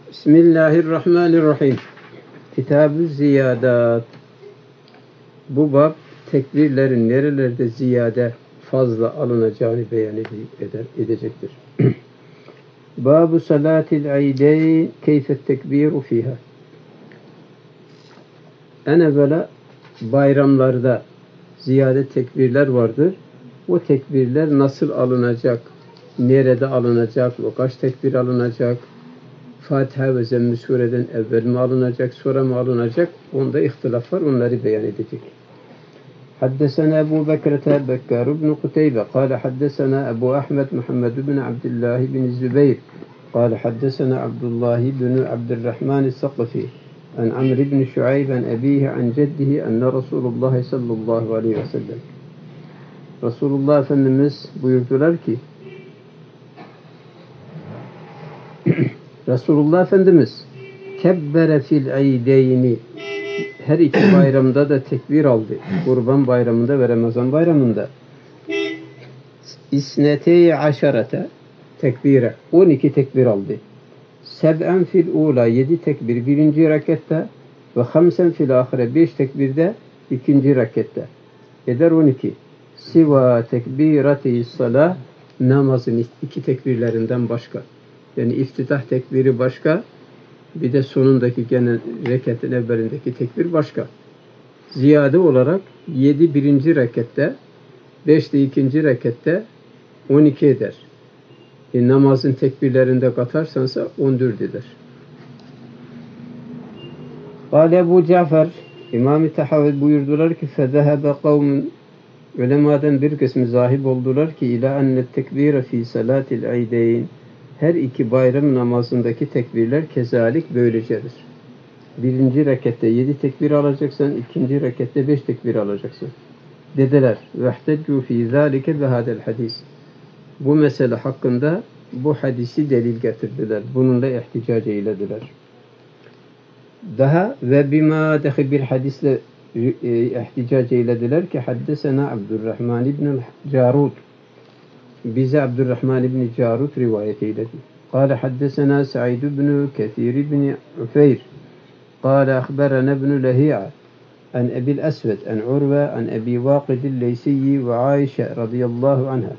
Bismillahirrahmanirrahim. Kitab-ı Ziyadat. Bu bab tekbirlerin nerelerde ziyade fazla alınacağını beyan edecektir. Babu salatil aydeyn keyfet tekbiru fiha. En evvela bayramlarda ziyade tekbirler vardır. O tekbirler nasıl alınacak? Nerede alınacak? Ve kaç tekbir alınacak? Fatiha ve Zemm-i Sure'den evvel mi alınacak, sonra mı alınacak? Onda ihtilaf var, onları beyan edecek. Haddesena Ebu Bekrete Bekkar ibn Kuteybe قال حدثنا أبو أحمد محمد بن عبد الله بن الزبير قال حدثنا عبد الله بن عبد الرحمن الثقفي عن عمرو بن شعيب عن أبيه عن جده أن رسول الله صلى الله عليه وسلم Resulullah Efendimiz buyurdular ki Resulullah Efendimiz kebbere fil eydeyni her iki bayramda da tekbir aldı. Kurban bayramında ve Ramazan bayramında. İsnetey aşarete tekbire 12 tekbir aldı. Seb'en fil ula 7 tekbir birinci rekatta ve hamsen fil ahire 5 tekbirde ikinci rekatta. Eder 12. Siva tekbirati salah namazın iki tekbirlerinden başka. Yani iftitah tekbiri başka, bir de sonundaki gene rekatın evvelindeki tekbir başka. Ziyade olarak 7 birinci rekatte, 5 de ikinci rekatte 12 eder. Namazın tekbirlerinde katarsansa 14 eder. Kâle Ebu Cafer, İmam-ı Tahavi buyurdular ki فَذَهَبَ قَوْمٌ Ulemadan bir kısmı zahib oldular ki ila enne tekbire fi salatil aydeyn her iki bayram namazındaki tekbirler kezalik böylecedir. Birinci rekatte 7 tekbir alacaksın, ikinci rekatte 5 tekbir alacaksın. Dediler. Vehteccu fi zâlike ve hadel hadis. Bu mesele hakkında bu hadisi delil getirdiler. Bununla ihticac eylediler. Daha ve bima dahi bir hadisle ihticac eylediler ki haddesena Abdurrahman ibn Carud. Bize Abdurrahman ibn Carud rivayet eyledi. Kâle haddesena Sa'id ibn Kethir ibn Ufeyr. Kâle akhberana ibn Lehi'a an Ebil Esved an Urve an Ebi Vakidil Leysiyyi ve Aişe radıyallahu anha.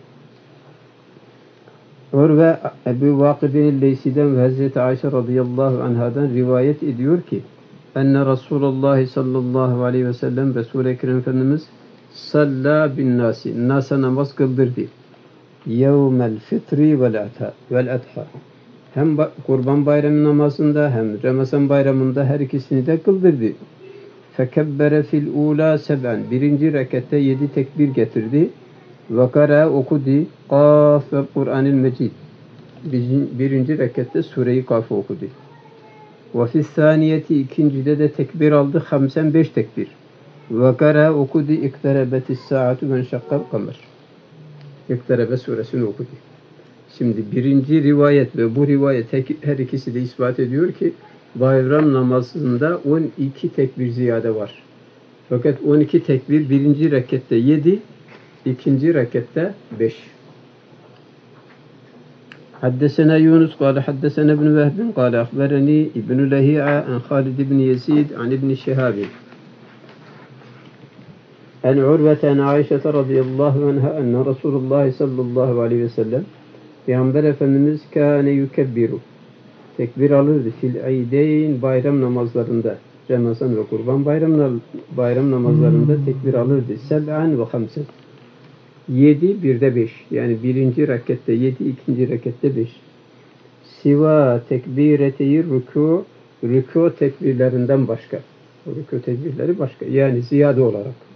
Urve Ebu Vakidil Leysi'den ve Hazreti Ayşe radıyallahu anhadan rivayet ediyor ki enne Resulullah sallallahu aleyhi ve sellem Resul-i Ekrem Efendimiz salla bin nasi nasa namaz kıldırdı. Yevmel fitri vel adha. Hem kurban bayramı namazında hem Ramazan bayramında her ikisini de kıldırdı. Fekebbere fil ula seb'en. Birinci rekatte 7 tekbir getirdi. Ve kara okudu. Kaf ve Kur'an-ı Mecid. Birinci rekatte Sure-i Kaf'ı okudu. Ve fissaniyeti ikincide de tekbir aldı. 5 tekbir. Ve kara okudu. İkterebetis saatu men şakkal kamer. İkterebe suresini okudu. Şimdi birinci rivayet ve bu rivayet her ikisi de ispat ediyor ki bayram namazında 12 tekbir ziyade var. Fakat 12 tekbir birinci rekatte 7, ikinci rekatte 5. Haddesena Yunus kâle haddesena ibn Vehbin kâle akhbereni İbn-i Lehi'a an Halid ibn Yezid an İbn-i Şehabin. An Urvete an Aişe radıyallahu anha enne Resulullah sallallahu aleyhi ve sellem Peygamber Efendimiz kâne yukebbiru tekbir alırdı fil aydeyn bayram namazlarında Ramazan ve Kurban bayram namazlarında tekbir alırdı. Seb'an ve hamsen 7 bir de 5 yani birinci rekatte 7 ikinci rekatte 5. Siva tekbireti rükû tekbirlerinden başka. Rükû tekbirleri başka yani ziyade olarak.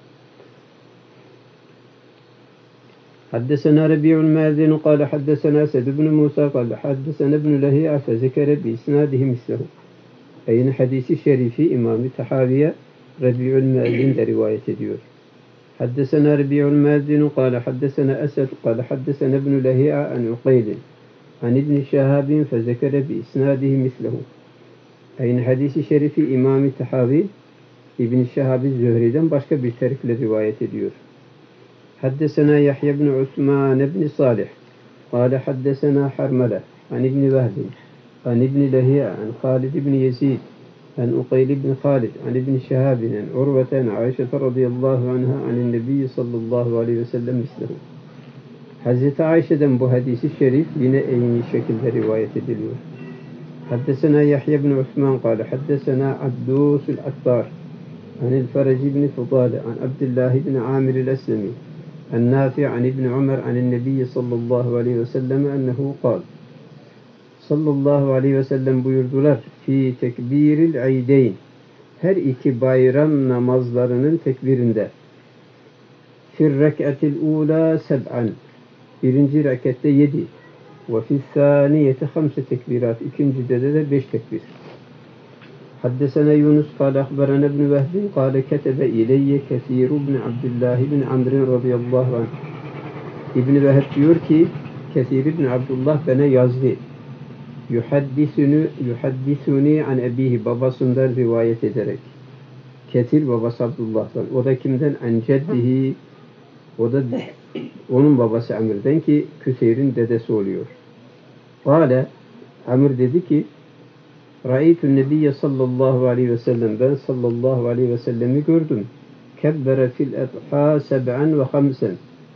حدثنا ربيع المازن قال حدثنا سعد بن موسى قال حدثنا ابن لهيعة فذكر بإسناده مثله. Aynı hadisi şerifi İmam-ı Tahaviye Rabi'ül Mazin de rivayet ediyor. حدثنا ربيع المازن قال حدثنا أسد قال حدثنا ابن لهيعة عن عقيل عن ابن شهاب فذكر بإسناده مثله. Aynı hadisi şerifi İmam-ı Tahavi İbn Şehab-ı Zühri'den başka bir terikle rivayet ediyor. حدثنا يحيى بن عثمان بن صالح قال حدثنا حرملة عن ابن وهب عن ابن لهيعة عن خالد بن يزيد عن أقيل بن خالد عن ابن شهاب عن عروة عن عائشة رضي الله عنها عن النبي صلى الله عليه وسلم مثله. Hazreti Ayşe'den bu hadisi şerif yine en iyi şekilde rivayet ediliyor. Haddesena Yahya bin Osman kâle haddesena Abdûsul Attar anil Fereci bin Fudâle an Abdullah bin Amir el-Eslemi an Nafi' an İbn Ömer anil Nebi sallallahu aleyhi ve sellem ennehu kâl. Sallallahu aleyhi ve sellem buyurdular fi tekbiril aydeyn, her iki bayram namazlarının tekbirinde, fir rek'atil ula seb'an, birinci rekatte 7 ve fi thaniyeti 5 tekbirat, ikincide de 5 tekbir. Haddesena Yunus kâle ahberana ibn Vehbi kâle ketebe ileyye Kesîr ibn Abdullah ibn Amr radıyallahu anh. İbn Vehb diyor ki Kesîr ibn Abdullah bana yazdı. Yuhaddisuni an ebihi, babasından rivayet ederek. Kesir babası Abdullah'tan. O da kimden? An ceddihi, o da onun babası Amir'den ki Küseyr'in dedesi oluyor. Kâle, Amir dedi ki Ra'eytun nebiyye sallallahu aleyhi ve sellem, ben sallallahu aleyhi ve sellemi gördüm. Kebbere fil edhâ seb'an ve hamsen.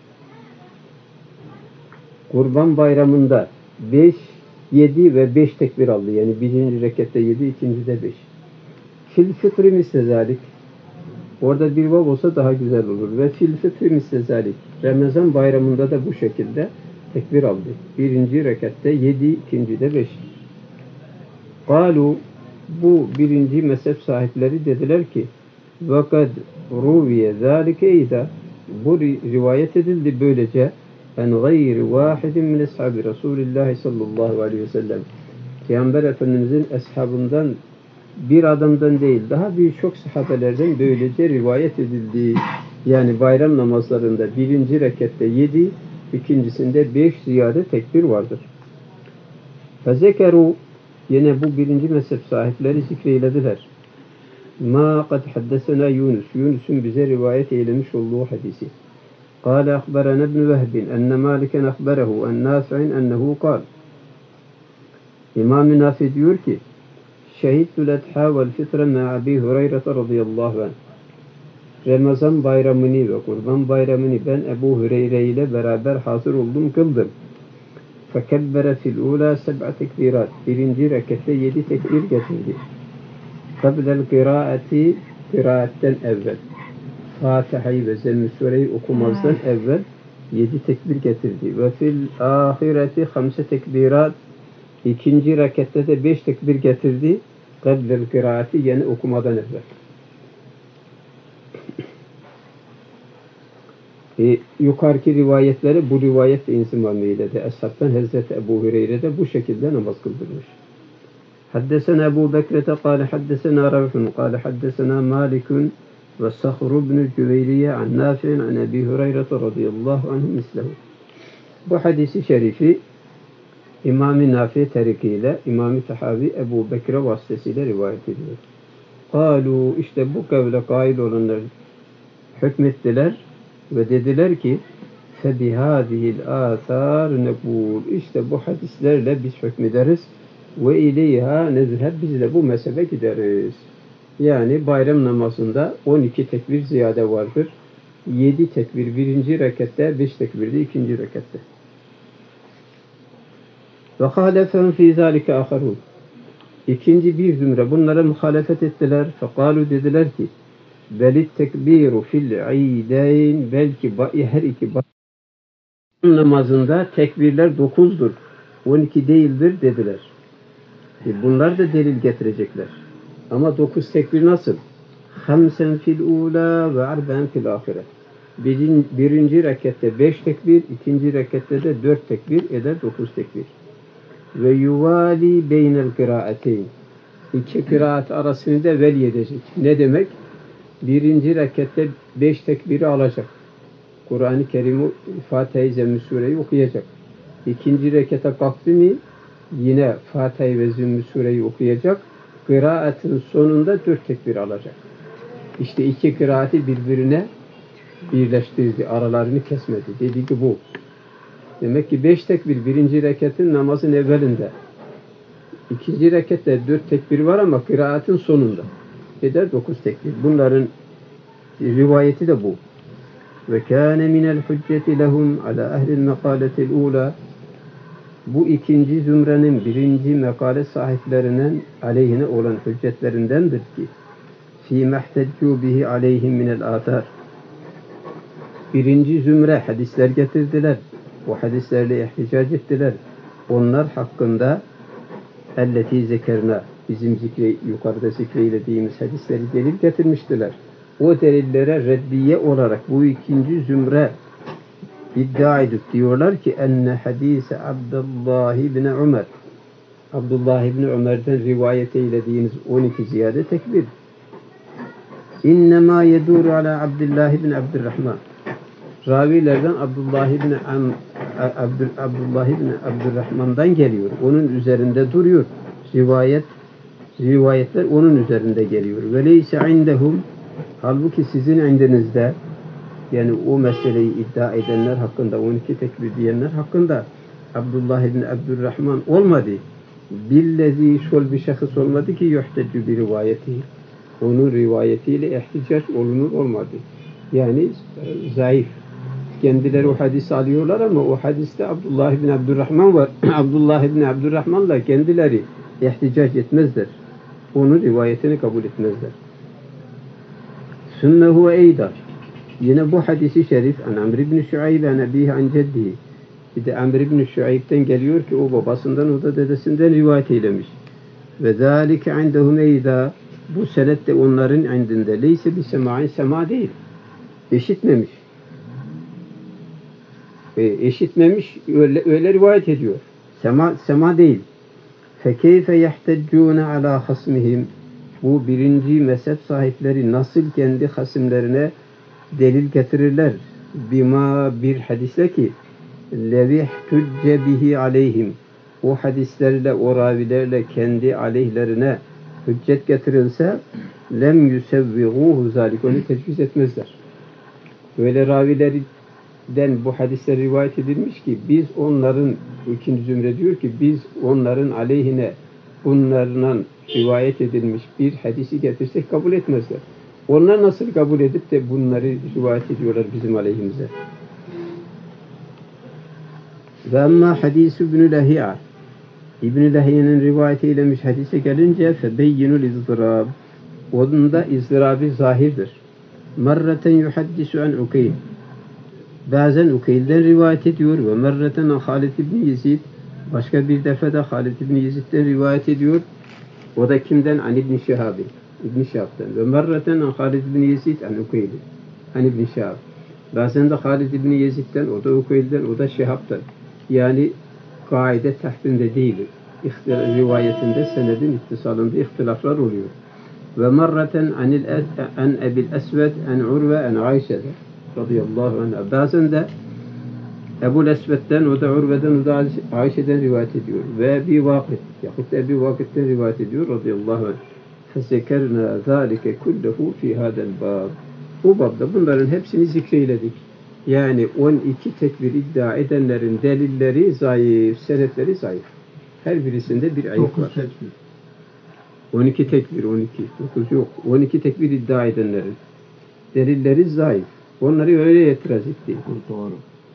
Kurban bayramında 5, 7 ve 5 tekbir aldı. Yani birinci rekatte 7, ikincide 5. Fil fıtri mislezalik. Orada bir vav olsa daha güzel olur. Ve fil fıtri mislezalik. Ramazan bayramında da bu şekilde tekbir aldı. Birinci rekatte 7, ikincide 5. Kalu, bu birinci mezhep sahipleri dediler ki وَقَدْ رُوِيَ ذَٰلِكَ اِذَا, bu rivayet edildi böylece en gayri vahidin min ashabi Resulullah sallallahu aleyhi ve sellem. Peygamber Efendimizin eshabından bir adamdan değil, daha birçok sahabelerden böylece rivayet edildi. Yani bayram namazlarında birinci rekatte 7, ikincisinde 5 ziyade tekbir vardır. Fezekeru, yine bu birinci mezhep sahipleri zikreylediler. Ma kad haddesena Yunus, Yunus'un bize rivayet eylemiş olduğu hadisi. قال أخبرنا ابن وهب أن مالكا أخبره عن نافع أنه قال. İmam Nafi diyor ki Şehidtül Edha vel Fitre ma Abi Hureyre radıyallahu anh. Ramazan bayramını ve Kurban bayramını ben Ebu Hureyre ile beraber hazır oldum, kıldım. Fekebbere fil ula 7 tekbirat. Birinci rekatte 7 tekbir getirdi. Kablel kıraati, kıraatten evvel. Fatiha'yı ve Zemmü Sure'yi okumazdan evvel 7 tekbir getirdi. Ve fil ahireti 5 tekbirat. İkinci rekatte de 5 tekbir getirdi. Kablel kıraati, yani okumadan evvel. Yukarıki rivayetleri bu rivayet de insimam eyledi. Eshab'tan Hazreti Ebu Hureyre de bu şekilde namaz kıldırmış. Haddesena Ebu Bekrete kâle haddesena Ravfun kâle haddesena Malikun ve Sahr ibn Cüveyriye an Nafi'in an Ebi Hureyre radıyallahu anh mislehu. Bu hadisi şerifi İmam-ı Nafi terikiyle İmam-ı Tahavi Ebu Bekre vasıtasıyla rivayet ediyor. Kalu, işte bu kavle kail olanlar hükmettiler ve dediler ki فَبِهَذِهِ الْآثَارِ نَقُولُ, işte bu hadislerle biz hükmederiz ve ileyha nezheb, biz de bu mezhebe gideriz. Yani bayram namazında 12 tekbir ziyade vardır. 7 tekbir birinci rekatte, 5 tekbir de ikinci rekatte. Ve halefehum fî zâlike âkharûn. İkinci bir zümre bunlara muhalefet ettiler. Fekalu, dediler ki belit tekbiru fil aydeyn, belki her iki bayram namazında tekbirler 9'dur. 12 değildir dediler. Bunlar da delil getirecekler. Ama 9 tekbir nasıl? 5 fil ula ve 4 fil ahire. Birinci rekatte 5 tekbir, ikinci rekatte de 4 tekbir eder, 9 tekbir. Ve yuvali beynel kıraateyn. İki kıraat arasını da veli edecek. Ne demek? Birinci rekatte 5 tekbiri alacak. Kur'an-ı Kerim'i, Fatiha-i Zemmü Sure'yi okuyacak. İkinci rekete kalktı mı yine Fatiha-i ve Zemmü Sure'yi okuyacak. Kıraatın sonunda 4 tekbir alacak. İşte iki kıraati birbirine birleştirdi. Aralarını kesmedi. Dedi ki bu. Demek ki 5 tekbir birinci rekatın namazın evvelinde. İkinci rekatte 4 tekbir var ama kıraatın sonunda. Eder 9 tekbir. Bunların rivayeti de bu. Ve kâne minel hücceti lehum ala ehlil mekâletil ûlâ. Bu ikinci zümrenin birinci mekale sahiplerinin aleyhine olan hüccetlerindendir ki fî mehteccu bihi aleyhim minel âthâr. Birinci zümre hadisler getirdiler. O hadislerle ihticac ettiler. Onlar hakkında elleti zekerna, bizim yukarıda zikreylediğimiz hadisleri delil getirmiştiler. O delillere reddiye olarak bu ikinci zümre iddia edip diyorlar ki enne hadise Abdullah ibn Ömer, Abdullah ibn Ömer'den rivayet eylediğiniz 12 ziyade tekbir innema yeduru ala Abdullah ibn Abdurrahman, ravilerden Abdullah ibn Abdurrahman'dan geliyor. Onun üzerinde duruyor. Rivayetler onun üzerinde geliyor. Ve leyse indehum, halbuki sizin indinizde, yani o meseleyi iddia edenler hakkında, 12 tekbir diyenler hakkında Abdullah ibn Abdurrahman olmadı. Billezi, şol bir şahıs olmadı ki yuhteccu bir rivayeti. Onun rivayetiyle ihticac olunur olmadı. Yani zayıf. Kendileri o hadisi alıyorlar ama o hadiste Abdullah ibn Abdurrahman var. Abdullah ibn Abdurrahman'la kendileri ihticac etmezler. Onun rivayetini kabul etmezler. Sümme huve eyda. Yine bu hadisi şerif an Amr ibn Şuayb an abihi an ceddihi. Bir de Amr ibn Şuayb'den geliyor ki o babasından, o da dedesinden rivayet eylemiş. Ve zâlike indehum eyda. Bu senet de onların indinde. Leyse bir sema'in, sema değil. Eşitmemiş. Eşitmemiş, öyle rivayet ediyor. Sema değil. Fekeyfe yehteccûne alâ hasmihim. Bu birinci mezhep sahipleri nasıl kendi hasimlerine delil getirirler? Bima, bir hadisle ki levihtucce bihi aleyhim. O hadislerle, o ravilerle kendi aleyhlerine hüccet getirilse lem yusevviguhu zalik. Onu tecviz etmezler. Böyle ravilerden bu hadisler rivayet edilmiş ki biz onların, ikinci zümre diyor ki biz onların aleyhine bunlardan rivayet edilmiş bir hadisi getirsek kabul etmezler. Onlar nasıl kabul edip de bunları rivayet ediyorlar bizim aleyhimize? Ve amma hadis İbn-i Lahiya, İbn-i Lahiya'nın rivayet eylemiş hadise gelince febeyyinul izdirab. Onda izdirabı zahirdir. Merreten yuhaddisu an Ukeyl. Bazen Ukeyl'den rivayet ediyor ve merreten an Halid ibn Yezid. Başka bir defa da Halid ibn Yezid'den rivayet ediyor. O da kimden? An İbn Şihab'i. İbn Şihab'dan. Ve merreten an Halid ibn Yezid an Ukeyl'i. An İbn Şihab. Bazen de Halid ibn Yezid'den, o da Ukeyl'den, o da Şihab'dan. Yani kaide tahtinde değil. Rivayetinde, senedin ittisalında ihtilaflar oluyor. Ve merreten an Ebil Esved an Urve an Ayşe'de radıyallahu anha. Bazen de Ebu'l Esved'den, o da Urve'den, o da Ayşe'den rivayet ediyor. ve bir vakit yahut Ebi Vakit'ten rivayet ediyor radıyallahu anh. فَسَكَرْنَا ذَٰلِكَ كُلَّهُ فِي هَذَا الْبَابِ. Bu babda bunların hepsini zikreyledik. Yani 12 tekbir iddia edenlerin delilleri zayıf, senetleri zayıf. Her birisinde bir ayıp var. 12 tekbir, 12, 9 yok. 12 tekbir iddia edenlerin delilleri zayıf. Onları öyle itiraz etti. Doğru.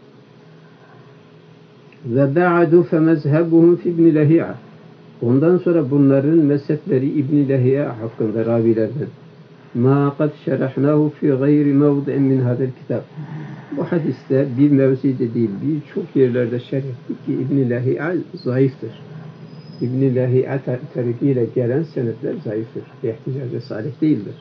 Ve ba'du fe mezhebuhum fi İbn Lahiya. Ondan sonra bunların mezhepleri İbn Lahiya hakkında ravilerden. Ma kad şerahnahu fi gayri mevdi'in min hadal kitab. Bu hadiste bir mevzide değil, birçok yerlerde şerh ettik ki İbn Lahiya zayıftır. İbn Lahiya tarikiyle gelen senetler zayıftır. İhticaca salih değildir.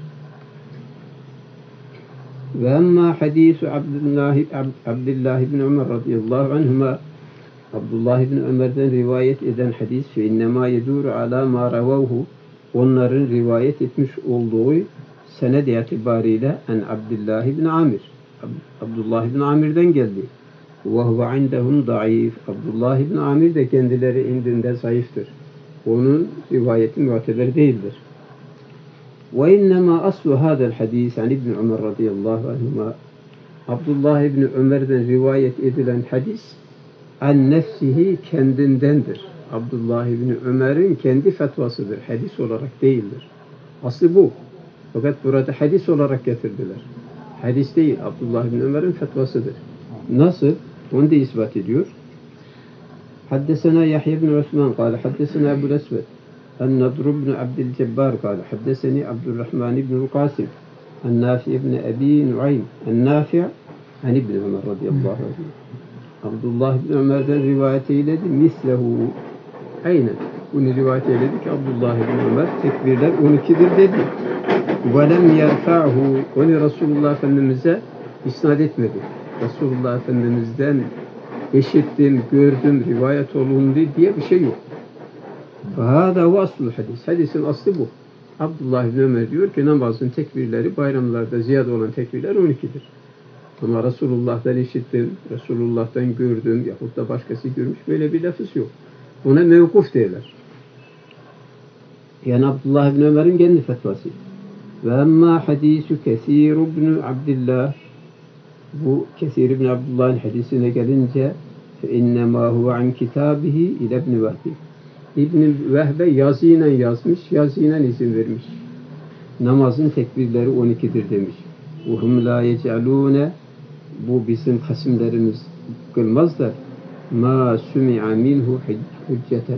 Ve emma hadisu Abdullah ibn Ömer radıyallahu anhuma, Abdullah ibn Ömer'den rivayet eden hadis fe innema yeduru ala ma ravahu, onların rivayet etmiş olduğu sened itibariyle en Abdullah ibn Amir, Abdullah ibn Amir'den geldi. Ve huve indehum daif. Abdullah ibn Amir de kendileri indinde zayıftır. Onun rivayeti muteber değildir. Ve innema aslu hadal hadis an İbn Ömer radıyallahu anhuma. Abdullah ibn Ömer'den rivayet edilen hadis an nefsihi, kendindendir. Abdullah İbni Ömer'in kendi fetvasıdır. Hadis olarak değildir. Aslı bu. Fakat burada hadis olarak getirdiler. Hadis değil, Abdullah İbni Ömer'in fetvasıdır. Nasıl? Onu da ispat ediyor. Haddesena Yahya ibn Osman قال حدثنا أبو الأسود النضر بن عبد الجبار قال حدثني عبد الرحمن بن القاسم النافع بن أبي نعيم النافع عن ابن عمر رضي الله عنه Abdullah ibn Ömer'den rivayet eyledi. Mislehu. Aynen. Bunu rivayet eyledi ki Abdullah ibn Ömer tekbirler 12'dir dedi. وَلَمْ يَرْفَعْهُ Onu Resulullah Efendimiz'e isnat etmedi. Resulullah Efendimiz'den işittim, gördüm, rivayet olundu diye bir şey yok. فَهَذَا هُوَ أَصْلُ hadis. Hadisin aslı bu. Abdullah ibn Ömer diyor ki namazın tekbirleri bayramlarda ziyade olan tekbirler 12'dir. Ama Resulullah'tan işittim, Resulullah'tan gördüm yahut da başkası görmüş. Böyle bir lafız yok. Buna mevkuf derler. Yani Abdullah ibn Ömer'in kendi fetvası. Ve emma hadisu Kesir ibn Abdullah, bu Kesir ibn Abdullah'ın hadisine gelince فَاِنَّمَا هُوَ عَنْ كِتَابِهِ اِلَى ibn Vehbi. İbn Vehbe yazıyla yazmış, yazıyla izin vermiş. Namazın tekbirleri 12'dir demiş. وَهُمْ لَا يَجْعَلُونَ Bu bizim hasimlerimiz kılmazlar. مَا سُمِعَ مِنْهُ hücceten.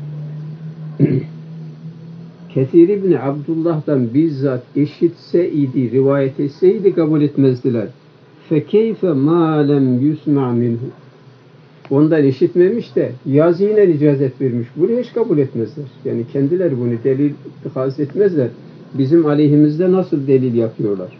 Kesir ibn Abdullah'dan bizzat işitse idi, rivayet etseydi kabul etmezdiler. فَكَيْفَ مَا لَمْ يُسْمَعْ مِنْهُ Ondan işitmemiş de yazıyla icazet vermiş. Bunu hiç kabul etmezler. Yani kendileri bunu delil itihaz etmezler. Bizim aleyhimizde nasıl delil yapıyorlar?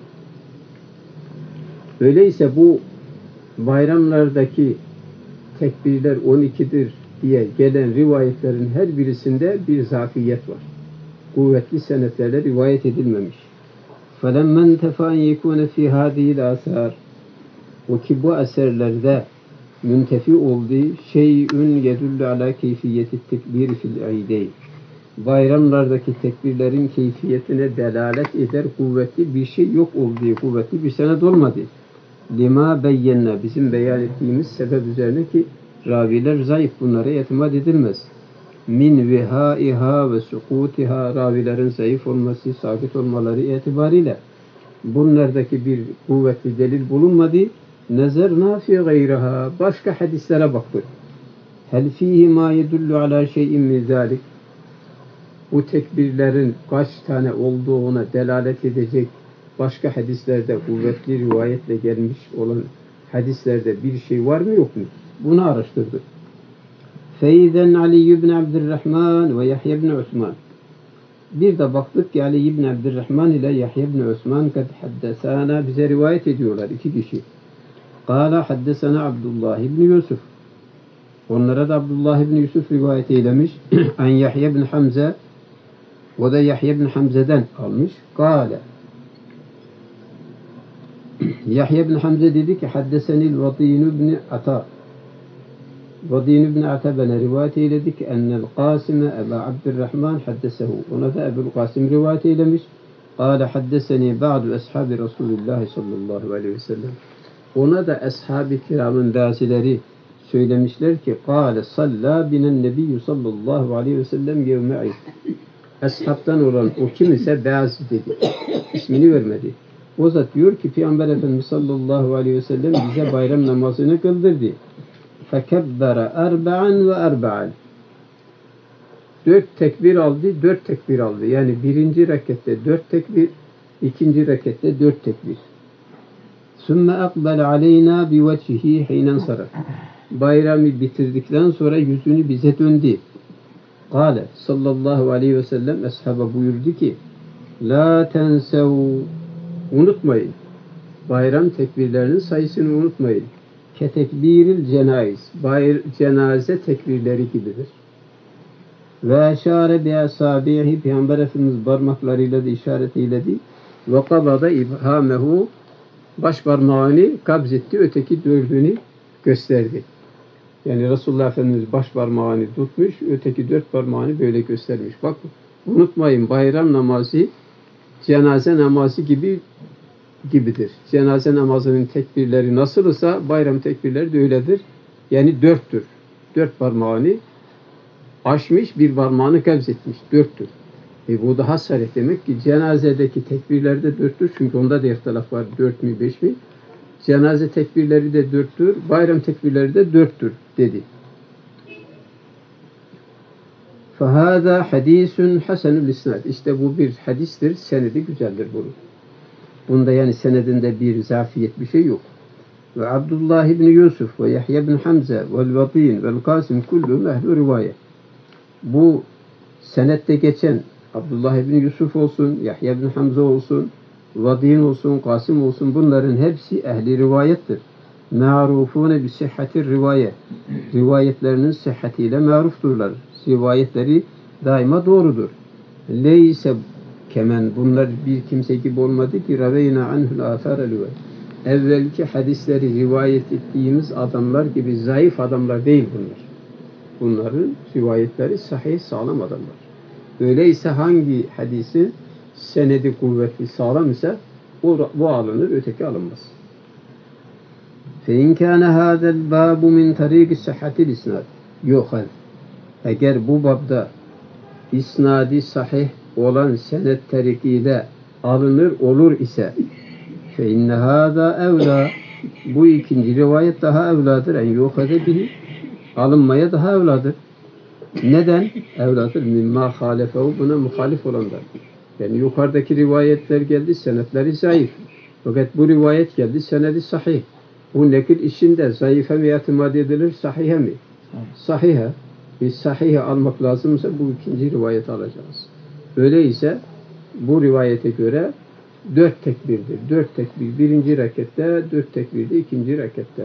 Öyleyse bu bayramlardaki tekbirler 12'dir diye gelen rivayetlerin her birisinde bir zafiyet var. Kuvvetli senetlerle rivayet edilmemiş. فَلَمَّنْ تَفَاً يَكُونَ فِي هَذِهِ الْآثَارِ O ki bu eserlerde müntefi olduğu şeyün yedullu ala keyfiyeti tekbir fil eydeyn. Bayramlardaki tekbirlerin keyfiyetine delalet eder kuvvetli bir şey yok olduğu, kuvvetli bir senet olmadı. Lima beyyenna bizim beyan ettiğimiz sebep üzerine ki raviler zayıf, bunlara itimat edilmez. Min vihaiha ve sukutiha ravilerin zayıf olması, sabit olmaları itibariyle bunlardaki bir kuvvetli delil bulunmadı. Nezerna fi gayriha başka hadislere baktık. Hel fihi ma yedullu ala şey'in min zalik bu tekbirlerin kaç tane olduğuna delalet edecek başka hadislerde kuvvetli rivayetle gelmiş olan hadislerde bir şey var mı yok mu? Bunu araştırdık. Feyden Ali ibn Abdurrahman ve Yahya ibn Osman. Bir de baktık ki Ali ibn Abdurrahman ile Yahya ibn Osman kad haddesana bize rivayet ediyorlar iki kişi. Kâle haddesana Abdullah ibn Yusuf. Onlara da Abdullah ibn Yusuf rivayet eylemiş. An Yahya ibn Hamza o da Yahya ibn Hamze'den almış. Kâle Yahya ibn Hamze dedi ki haddesenil Vadîn ibn Ata. Vadîn ibn Ata bana rivayet eyledi ki ennel Qasime Ebu Abdurrahman haddesehu. Ona da Ebu Qasim rivayet eylemiş. Kâle haddeseni ba'du ashabi Resulullah sallallahu aleyhi ve sellem. Ona da ashab-ı kiramın dazileri söylemişler ki kâle sallâ binen nebiyyü sallallahu aleyhi ve sellem yevme'id. Ashabtan olan o kim ise Beyaz dedi. İsmini vermedi. O zat diyor ki Peygamber Efendimiz sallallahu aleyhi ve sellem bize bayram namazını kıldırdı. Fekebbere erba'an ve erba'an. 4 tekbir aldı, 4 tekbir aldı. Yani birinci rekatte 4 tekbir, ikinci rekatte 4 tekbir. Sümme akbel aleyna bi vecihi hinen saraf. Bayramı bitirdikten sonra yüzünü bize döndü. Kâle sallallahu aleyhi ve sellem ashaba buyurdu ki la tensev unutmayın. Bayram tekbirlerinin sayısını unutmayın. Ketekbiril cenayiz. Cenaze tekbirleri gibidir. Ve eşare bi asabihi Peygamber Efendimiz parmaklarıyla da işaret eyledi. Ve kabada ibhamehu baş parmağını kabzetti, öteki dördünü gösterdi. Yani Resulullah Efendimiz baş parmağını tutmuş, öteki 4 parmağını böyle göstermiş. Bak unutmayın bayram namazı cenaze namazı gibidir. Cenaze namazının tekbirleri nasılsa bayram tekbirleri de öyledir. Yani 4'tür. 4 parmağını Aşmış, bir parmağını kebzetmiş. 4'tür. Bu daha sarih demek ki cenazedeki tekbirleri de 4'tür. Çünkü onda da ihtilaf var. 4 mü 5 mi? Cenaze tekbirleri de 4'tür. Bayram tekbirleri de 4'tür dedi. فَهَذَا حَد۪يسٌ حَسَنُ الْاِسْنَادِ İşte bu bir hadistir. Senedi güzeldir bunun. Bunda yani senedinde bir zafiyet bir şey yok. Ve Abdullah ibn Yusuf ve Yahya ibn Hamza vel Vatin vel Kasim kulluhum ehlu rivayet. Bu senette geçen Abdullah ibn Yusuf olsun, Yahya ibn Hamza olsun, Vadin olsun, Kasım olsun, bunların hepsi ehli rivayettir. Ma'rufune bi sihhatir rivayet. Rivayetlerinin sıhhatiyle marufturlar. Rivayetleri daima doğrudur. Leyse kemen, bunlar bir kimse gibi olmadı ki raveyna anhul athar el evvelki hadisleri rivayet ettiğimiz adamlar gibi zayıf adamlar değil bunlar. Bunların rivayetleri sahih, sağlam adamlar. Öyleyse hangi hadisin senedi kuvvetli, sağlam ise bu alınır, öteki alınmaz. فَاِنْ كَانَ هَذَا الْبَابُ مِنْ طَر۪يقِ صَحَّةِ الْاِسْنَادِ يُخَذْ Eğer bu babda isnadi sahih olan senet tarikiyle alınır olur ise فَاِنَّ هَذَا اَوْلَى Bu ikinci rivayet daha evladır. En yuhade bihi alınmaya daha evladır. Neden? Evladır. Mimma halefehu buna muhalif olanlar. Yani yukarıdaki rivayetler geldi, senetleri zayıf. Fakat bu rivayet geldi, senedi sahih. Bu nekil işinde zayıfe mi itimat edilir, sahihe mi? Sahihe. Biz sahihe almak lazımsa bu ikinci rivayeti alacağız. Öyleyse bu rivayete göre 4 tekbirdir. 4 tekbir birinci rekatte, 4 tekbir de ikinci rekatte.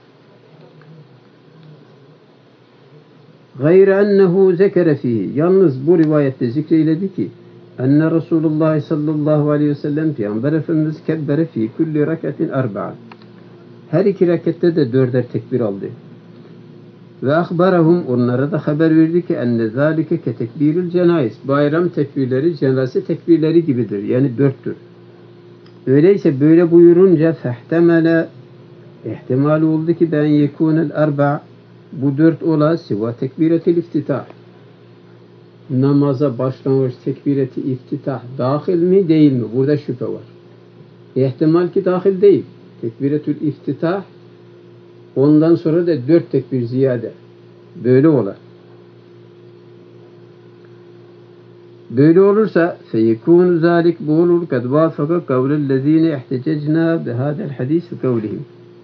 Gayre ennehu zekere fihi. Yalnız bu rivayette zikreyledi ki enne Resulullah sallallahu aleyhi ve sellem Peygamber Efendimiz kebbere fi kulli rekatin arba'a. Her iki rekatte de 4'er tekbir aldı. Ve ahbarahum onlara da haber verdi ki enne zalike ke tekbirül cenaiz. Bayram tekbirleri cenaze tekbirleri gibidir. Yani 4'tür. Öyleyse böyle buyurunca fehtemele ihtimali oldu ki ben yekunel arba' bu 4 ola siva tekbiretil iftitah. Namaza başlangıç tekbireti iftitah dahil mi değil mi? Burada şüphe var. İhtimal ki dahil değil. Tekbiretül iftitah ondan sonra da 4 tekbir ziyade. Böyle ola. Böyle olursa feyekûnu zâlik bu olur kad vâfaka kavlellezîne ihtececnâ bihâdel hadîs kavlihim.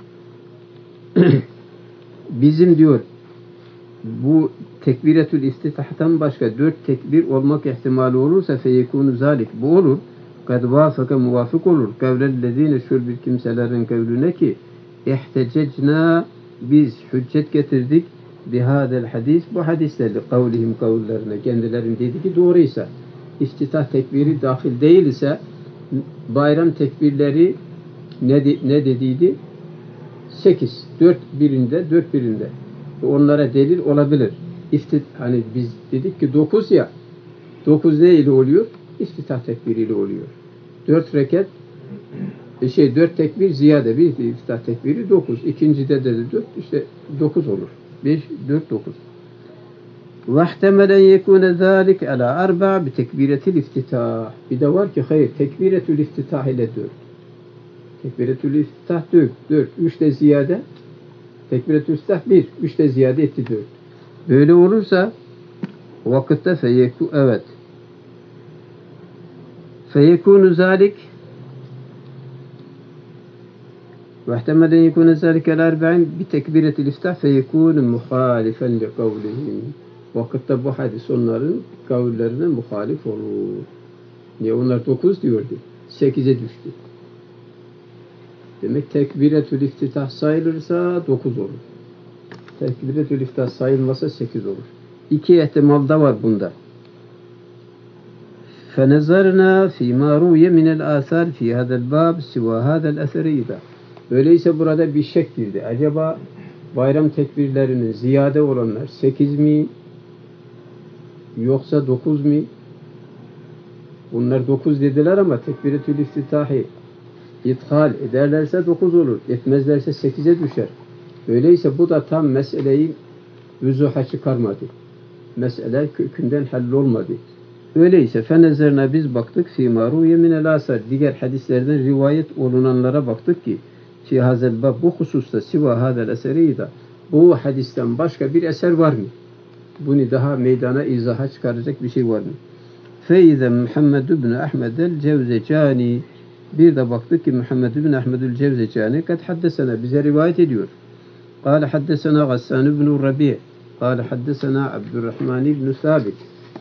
Bizim diyor bu tekbiretül iftitahtan başka 4 tekbir olmak ihtimali olursa feyekûnu zâlik bu olur kad vâfaka muvafık olur kavlellezîne şöyle bir kimselerin kavline ki ihtececnâ biz hüccet getirdik bihâdel hadis bu hadislerle kavlihim kavullerine kendilerinin dediği ki doğruysa iftitah tekbiri dahil değil ise bayram tekbirleri ne dediydi? 8. 4 birinde 4 birinde. Onlara delil olabilir. Hani biz dedik ki 9 ya 9 ne ile oluyor? İftitah tekbiriyle oluyor. 4 rekat 4 tekbir ziyade bir iftitah tekbiri 9. İkincide de 4 işte 9 olur. 5 4 9. Vahtemelen yekune zalik ala arba bi tekbiretil iftitah. Bir de var ki hayır tekbiretül iftitah ile 4. Tekbiretül iftitah 4. 3 de ziyade. Tekbiretül iftitah 1. 3 de ziyade etti 4. Böyle olursa vakitte evet. Feyekunu zalik واحتمل أن يكون ذلك الأربعين بتكبيرة الإفتاح فيكون مخالفا لقولهم. Vakitte bu hadis onların kavullerine muhalif olur. Niye onlar 9 diyordu? 8'e düştü. Demek tekbiretül iftitah sayılırsa 9 olur. Tekbiretül iftitah sayılmasa 8 olur. 2 ihtimal da var bunda. فَنَزَرْنَا فِي مَا رُوْيَ مِنَ الْآثَارِ فِي هَذَا الْبَابِ سِوَى هَذَا الْأَثَرِ اِذَا Öyleyse burada bir şek girdi. Acaba bayram tekbirlerinin ziyade olanlar 8 mi yoksa 9 mi? Bunlar 9 dediler ama tekbiretül iftitahi ithal ederlerse 9 olur. Etmezlerse 8'e düşer. Öyleyse bu da tam meseleyi vüzuha çıkarmadı. Mesele kökünden hallolmadı. Öyleyse fenezerine biz baktık fîmâ rûye minel asar. Diğer hadislerden rivayet olunanlara baktık ki fî hazel bab, bu hususta siva hadel eseri da, bu hadisten başka bir eser var mı? Bunu daha meydana izaha çıkaracak bir şey var mı? Feyze Muhammed ibn Ahmed el-Cevzecani, bir de baktık ki Muhammed ibn Ahmed el-Cevzecani kad haddesena, bize rivayet ediyor. Kâle haddesena Gassan ibn Rabi', kâle haddesena Abdurrahman ibn Sabit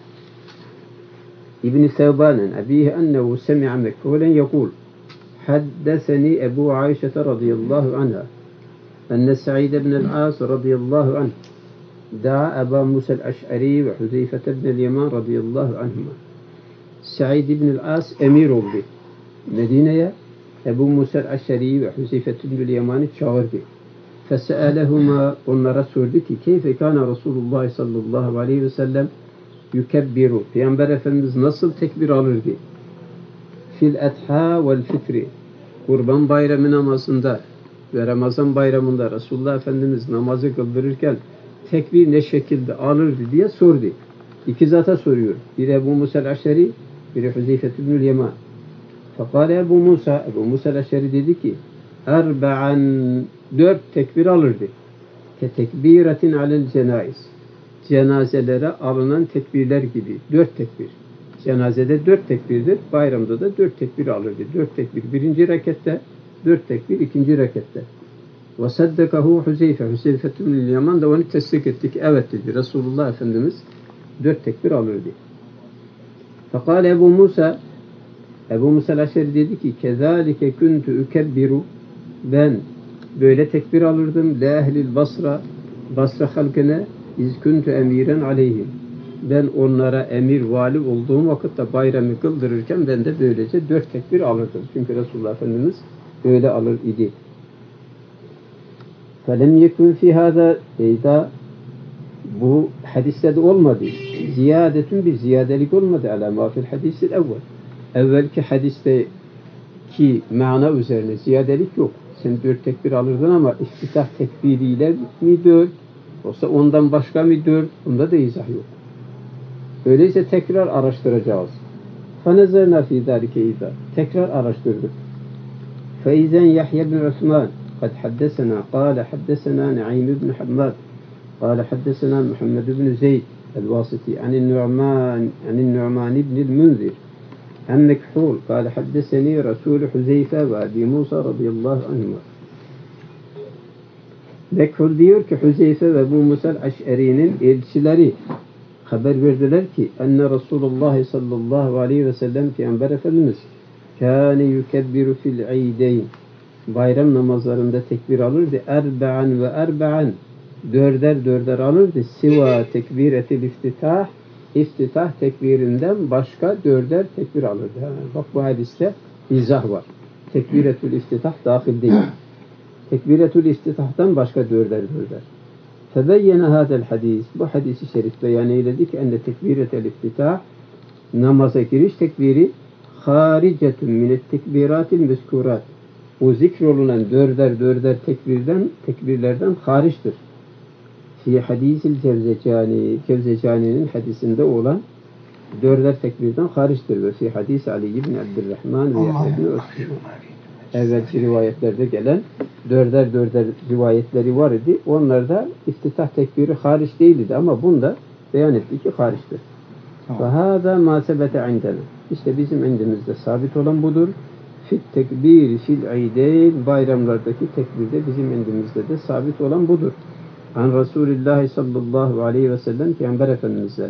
İbn Sevban'ın abihi ennehu semi'a mekhulen yekul haddeseni Ebu Ayşe radıyallahu anha enne Sa'id ibn el-As radıyallahu anh da'a Ebu Musa el-Eş'ari ve Huzeyfe ibn el-Yaman radıyallahu anhuma. Sa'id ibn el-As emir oldu Medine'ye. Ebu Musa el-Eş'ari ve Huzeyfe ibn el-Yaman'ı çağırdı. Fese'alehuma, onlara sordu ki keyfe kana Resulullah sallallahu aleyhi ve sellem yukebbiru, Peygamber Efendimiz nasıl tekbir alırdı? Fil etha vel fitri, Kurban Bayramı namazında ve Ramazan bayramında Resulullah Efendimiz namazı kıldırırken tekbir ne şekilde alırdı diye sordu. İki zata soruyor. Biri Ebu Musa el-Eş'ari, biri Huzeyfe ibn el-Yaman. Fekale Ebu Musa el-Eş'ari dedi ki erba'an, 4 tekbir alırdı. Ke tekbiretin alel cenaiz, cenazelere alınan tekbirler gibi 4 tekbir. Cenazede 4 tekbirdir. Bayramda da 4 tekbir alırdı. 4 tekbir birinci rekatte, 4 tekbir ikinci rekatte. Ve saddakahu Huzeyfe. Huzeyfe ibn Yaman da onu tasdik ettik. Evet dedi. Resulullah Efendimiz 4 tekbir alırdı. Fekale Ebu Musa el-Eş'ari dedi ki kezalike kuntu ukebbiru, ben böyle tekbir alırdım. Le ehlil Basra halkına iz kuntu emiren aleyhim, ben onlara emir, vali olduğum vakitte bayramı kıldırırken ben de böylece 4 tekbir alırdım. Çünkü Resulullah Efendimiz öyle alır idi. Felem yekun fi hâzâ, bu hadiste de olmadı. Ziyadetun, bir ziyadelik olmadı alâ mâ fil hadisil evvel. Evvelki hadisteki mana üzerine ziyadelik yok. Sen 4 tekbir alırdın ama iftitah tekbiriyle mi 4? Yoksa ondan başka mı 4? Bunda da izah yok. Öyleyse tekrar araştıracağız. فَنَزَرْنَا فِي ذَٰلِكَ اِذَا, tekrar araştırdık. فَاِذَنْ يَحْيَ بْنُ عُثْمَانِ قَدْ حَدَّسَنَا قَالَ حَدَّسَنَا نَعِيمِ بْنُ حَمَّادٍ قَالَ حَدَّسَنَا مُحَمَّدُ بْنُ زَيْدٍ الْوَاسِطِي عَنِ النُّعْمَانِ بْنِ الْمُنْذِرِ عن مكحول قال حدثني رسول حذيفة وأبي موسى رضي الله عنهما. Mekhul diyor ki Huzeyfe ve Ebu Musa el-Eş'ari'nin elçileri haber verdiler ki enne Resulullah sallallahu aleyhi ve sellem, Peygamber Efendimiz kâne yukebbiru fil eydeyn, bayram namazlarında tekbir alırdı. Erba'an ve erba'an, 4'er alırdı. Siva tekbiretil iftitah, iftitah tekbirinden başka 4'er tekbir alırdı. Bak bu hadiste izah var. Tekbiretül iftitah dahil değil. Tekbiretül iftitahtan başka 4'er. Febeyyene hadel hadis, bu hadisi şerif beyan eyledi ki enne tekbiretel iftitah, namaza giriş tekbiri haricetun minet tekbiratil mezkurat, o zikrolunan 4'er tekbirlerden hariçtir. Fi hadisil Cevzecani'nin hadisinde olan 4'er tekbirden hariçtir ve fi hadis Ali ibn Abdurrahman ve Yahya ibn Osman. Evvelki rivayetlerde gelen 4'er rivayetleri var idi. Onlarda iftitah tekbiri hariç değildi ama bunda beyan etti ki hariçtir. Ve hâzâ mâ sebete indena. İşte bizim indimizde sabit olan budur. Fit tekbir fil eydeyn, bayramlardaki tekbirde bizim indimizde de sabit olan budur. An Resulullah sallallahu aleyhi ve sellem, Peygamber Efendimiz'den.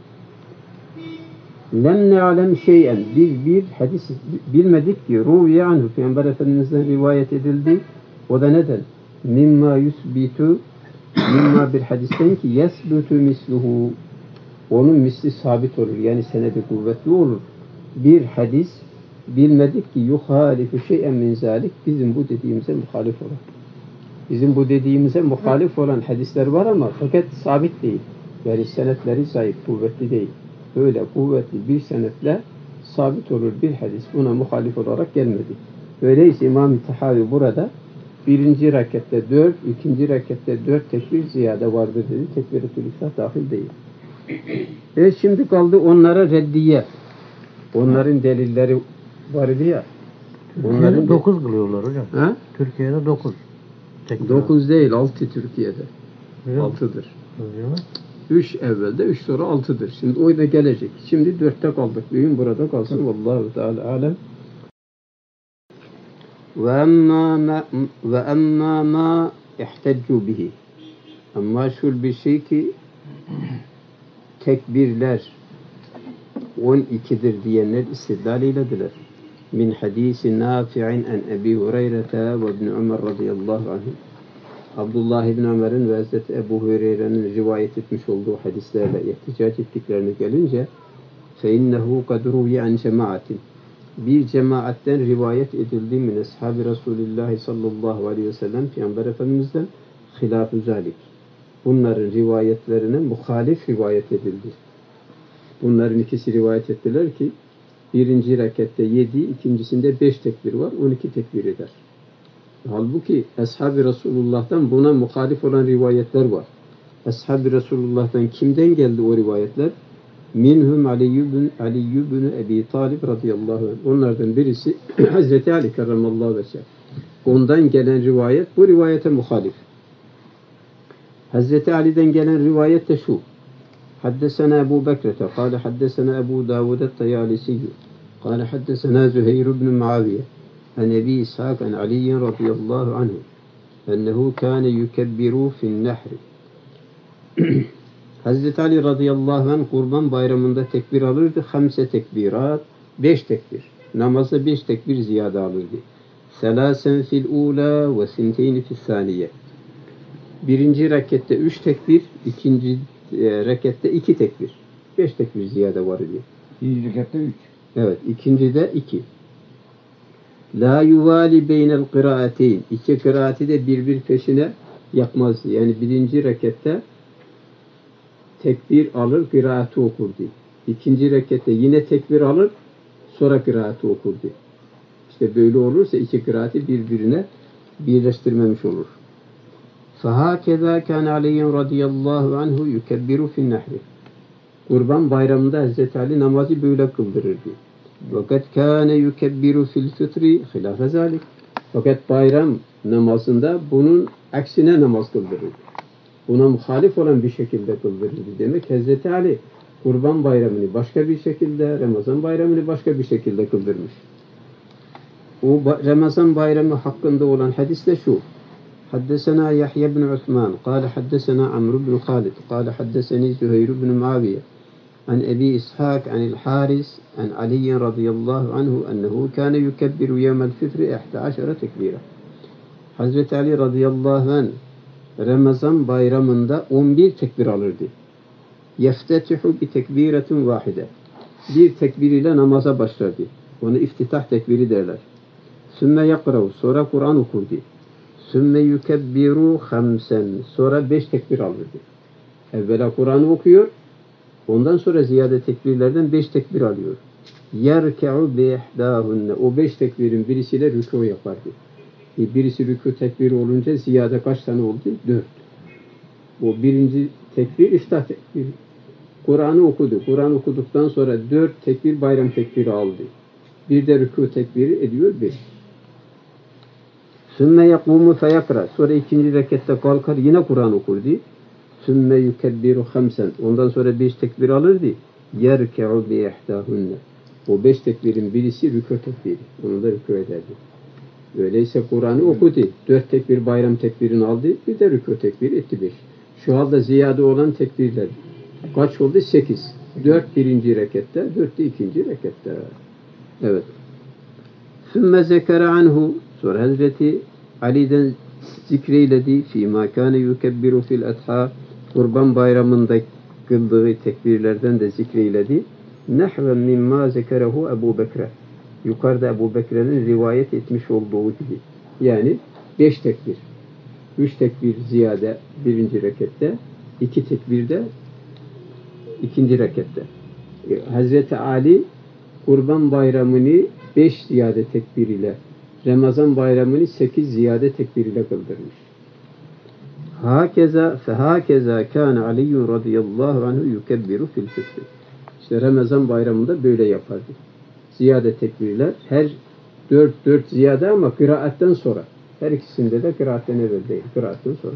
Lem ne'alem şeyen, biz bir hadis bilmedik ki ruviye anhu, Peygamber Efendimiz'den rivayet edildi. O da neden? Mimma yusbitu, mimma bir hadisten ki yesbutu misluhu, onun misli sabit olur, yani senedi kuvvetli olur. Bir hadis bilmedik ki yuhalifu şeyen min zalik, bizim bu dediğimize muhalif olan. Bizim bu dediğimize muhalif olan hadisler var ama fakat sabit değil. Yani senetleri zayıf, kuvvetli değil. Öyle kuvvetli bir senetle sabit olur bir hadis. Buna muhalif olarak gelmedi. Öyleyse İmam-ı Tahavi burada birinci rekatte 4, ikinci rekatte 4 tekbir ziyade vardır dedi. Tekbir-i iftitah dahil değil. Şimdi kaldı onlara reddiye. Onların delilleri vardı ya. Türkiye'de 9 kılıyorlar hocam. Ha? Türkiye'de 9. 9 değil, 6 Türkiye'de. Öyle mi? 6'dır. Öyle mi? 3 evvelde, 3 sonra 6'dır. Şimdi o da gelecek. Şimdi 4'te kaldık. Bugün burada kalsın. Vallahu Teala alem. Ve emma ma ihteccu bihi. Ama şu bir şey ki tekbirler 12'dir diyenler istidlal eylediler. Min hadisi Nafi'in en Ebi Hureyre'te ve İbn Ömer radıyallahu anh. Abdullah İbn Ömer'in ve Hazreti Ebu Hureyre'nin rivayet etmiş olduğu hadislerle ihticac ettiklerine gelince فَاِنَّهُ قَدْ رُوِيَ عَنْ جَمَاعَةٍ bir cemaatten rivayet edildi min ashabi Resulullah sallallahu aleyhi ve sellem Peygamber Efendimiz'den hilaf-ı zalik. Bunların rivayetlerine muhalif rivayet edildi. Bunların ikisi rivayet ettiler ki birinci rekatte 7, ikincisinde 5 tekbir var, 12 tekbir eder. Halbuki ashab-ı Resulullah'tan buna muhalif olan rivayetler var. Ashab-ı Resulullah'tan kimden geldi o rivayetler? Minhum Ali ibn Ebi Talib radıyallahu anh. Onlardan birisi Hazreti Ali kerramallahu veceh. Ondan gelen rivayet bu rivayete muhalif. Hazreti Ali'den gelen rivayet de şu. Haddesena Ebu Bekrete, kâle haddesena Ebu Davud et-Tayalisiyyü, kâle haddesena Züheyr ibn Muaviye, en Ebi İshak en Aliyin radıyallahu anhu, ennehu kâne yukebbiru fin-nehri. Hazreti Ali radıyallahu anh kurban bayramında tekbir alırdı. 5 tekbirat, 5 tekbir. Namazda 5 tekbir ziyade alırdı. Selasen fil ula ve sinteyni fil saniye. Birinci rekatte 3 tekbir, ikinci rekatte 2 tekbir. 5 tekbir ziyade var idi. İkinci rekatte 3. Evet, ikincide 2. La yuvali beynel kıraateyn. 2 kıraati de bir peşine yapmazdı. Yani birinci rekatte tekbir alır, kıraatı okurdu. İkinci rekatte yine tekbir alır, sonra kıraatı okurdu. İşte böyle olursa 2 kıraati birbirine birleştirmemiş olur. فَهَاكَذَا كَانَ عَلِيٌّ رَضِيَ اللّٰهُ عَنْهُ يُكَبِّرُ فِي النَّحْرِ Kurban bayramında Hazreti Ali namazı böyle kıldırırdı. وَقَدْ كَانَ يُكَبِّرُ فِي الْفِطْرِ خِلَافَ ذَلِكَ Fakat bayram namazında bunun aksine namaz kıldırırdı. Buna muhalif olan bir şekilde kıldırırdı. Demek Hazreti Ali Kurban bayramını başka bir şekilde, Ramazan bayramını başka bir şekilde kıldırmış. O Ramazan bayramı hakkında olan hadis de şu. حدثنا يحيى بن عثمان قال حدثنا عمرو بن خالد قال حدثني زهير بن معاوية عن أبي إسحاق عن الحارث عن علي رضي الله عنه أنه كان يكبر يوم الفطر 11 تكبيرة. Hazreti Ali radıyallahu anh Ramazan bayramında 11 tekbir alırdı. Yeftetihu bi tekbiretin vahide. Bir tekbir ile namaza başlardı. Onu iftitah tekbiri derler. Sümme yakrav. Sonra Kur'an okurdu. Sümme yukebbiru 5. Sonra 5 tekbir alırdı. Evvela Kur'an'ı okuyor. Ondan sonra ziyade tekbirlerden 5 tekbir alıyor. Yerke'u bi ihdahunne. O 5 tekbirin birisiyle rükû yapardı. Birisi rükû tekbiri olunca ziyade kaç tane oldu? 4. O birinci tekbir iftah tekbiri. Kur'an'ı okudu. Kur'an okuduktan sonra 4 tekbir bayram tekbiri aldı. Bir de rükû tekbiri ediyor 5. Sümme yakumu feyakra. Sonra ikinci rekatta kalkar yine Kur'an okurdu. Sümme yukebbiru 5. Ondan sonra 5 tekbir alırdı. Yerke'u bi ihdahunne. O 5 tekbirin birisi rükû tekbiri. Onu da rükû ederdi. Öyleyse Kur'an'ı okudu. 4 tekbir bayram tekbirini aldı. Bir de rükû tekbir etti 5. Şu halde ziyade olan tekbirler kaç oldu? 8. 4 birinci rekatta, 4 de ikinci rekatta. Evet. Sümme zekere anhu. Sonra Hazreti Ali'den zikreyledi. Fîmâ kâne yukebbiru fil etha. Kurban bayramında kıldığı tekbirlerden de zikreyledi. Nehven mimma zekerehu Ebu Bekre. Yukarıda Ebu Bekre'nin rivayet etmiş olduğu gibi. Yani 5 tekbir. 3 tekbir ziyade birinci rekatte, 2 tekbir de ikinci rekatte. Hazreti Ali Kurban bayramını 5 ziyade tekbir ile, Ramazan bayramını 8 ziyade tekbir ile kıldırmış. فَهَاكَذَا كَانَ عَلِيٌّ رَضِيَ اللّٰهُ عَنْهُ يُكَبِّرُ فِي الْفِطْرِ. İşte Ramazan bayramında böyle yapardı. Ziyade tekbirler. Her dört ziyade ama kıraatten sonra. Her ikisinde de kıraatten evvel değil. Kıraatten sonra.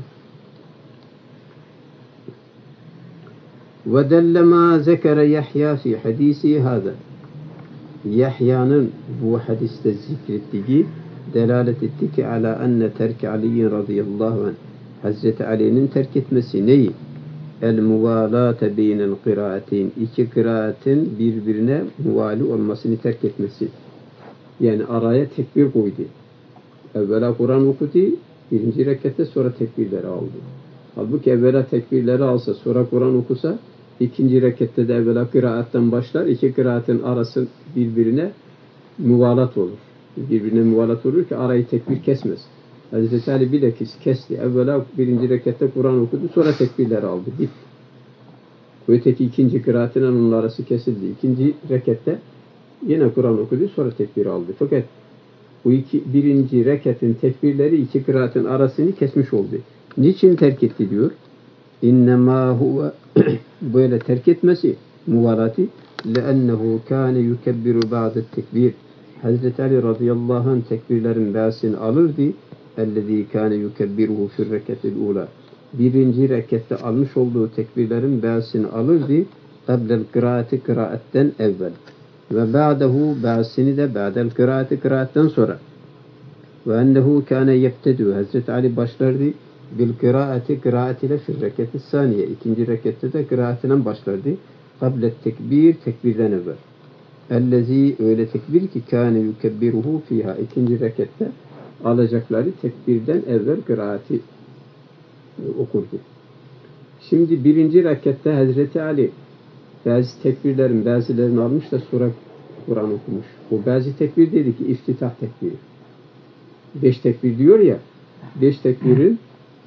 وَدَلَّ مَا ذَكَرَ يَحْيَا فِي حَد۪يسِهِ هَذَا. Yahya'nın bu hadiste zikrettiği delalet etti ki ala enne terk Ali'in radıyallahu anh. Hazreti Ali'nin terk etmesi neyi? El muvalate beynel kıraatin. İki kıraatin birbirine muvali olmasını terk etmesi. Yani araya tekbir koydu. Evvela Kur'an okudu. Birinci rekatte sonra tekbirleri aldı. Halbuki evvela tekbirleri alsa sonra Kur'an okusa ikinci rekatte de evvela kıraatten başlar. İki kıraatin arası birbirine muvalat olur. Birbirine muvalat olur ki arayı tekbir kesmez. Hazreti Ali bilakis kesti. Evvela birinci rekatte Kur'an okudu. Sonra tekbirleri aldı. Bitti. Öteki ikinci kıraatin onun arası kesildi. İkinci rekatte yine Kur'an okudu. Sonra tekbir aldı. Fakat bu birinci rekatın tekbirleri iki kıraatin arasını kesmiş oldu. Niçin terk etti diyor? İnnemâ huve böyle terk etmesi muvalati لأنه كان يكبر بعد التكبير. Hazreti Ali radıyallahu anh tekbirlerin bazısını alırdı. اَلَّذ۪ي كَانَ يُكَبِّرُهُ فِي الرَّكَةِ الْعُولَى. Birinci rekatte almış olduğu tekbirlerin bazısını alırdı. قَبْلَ الْقِرَاءَةِ kıraatten evvel. Ve ba'dehu bazısını da ba'del kıraati kıraatten sonra. Ve ennehu kâne yebtedü. Hazreti Ali başlardı. Bil kıraati kıraat ile fir reketi saniye. İkinci rekette de kıraatinden başlardı. Kablet tekbir, tekbirden evvel. Ellezî öyle tekbir ki kâne yukebbiruhu fiha. İkinci rekette alacakları tekbirden evvel kıraati okurdu. Şimdi birinci rekatte Hazreti Ali bazı tekbirlerin bazılarını almış da sonra Kur'an okumuş. O bazı tekbir dedi ki iftitah tekbiri. 5 tekbir diyor ya, 5 tekbirin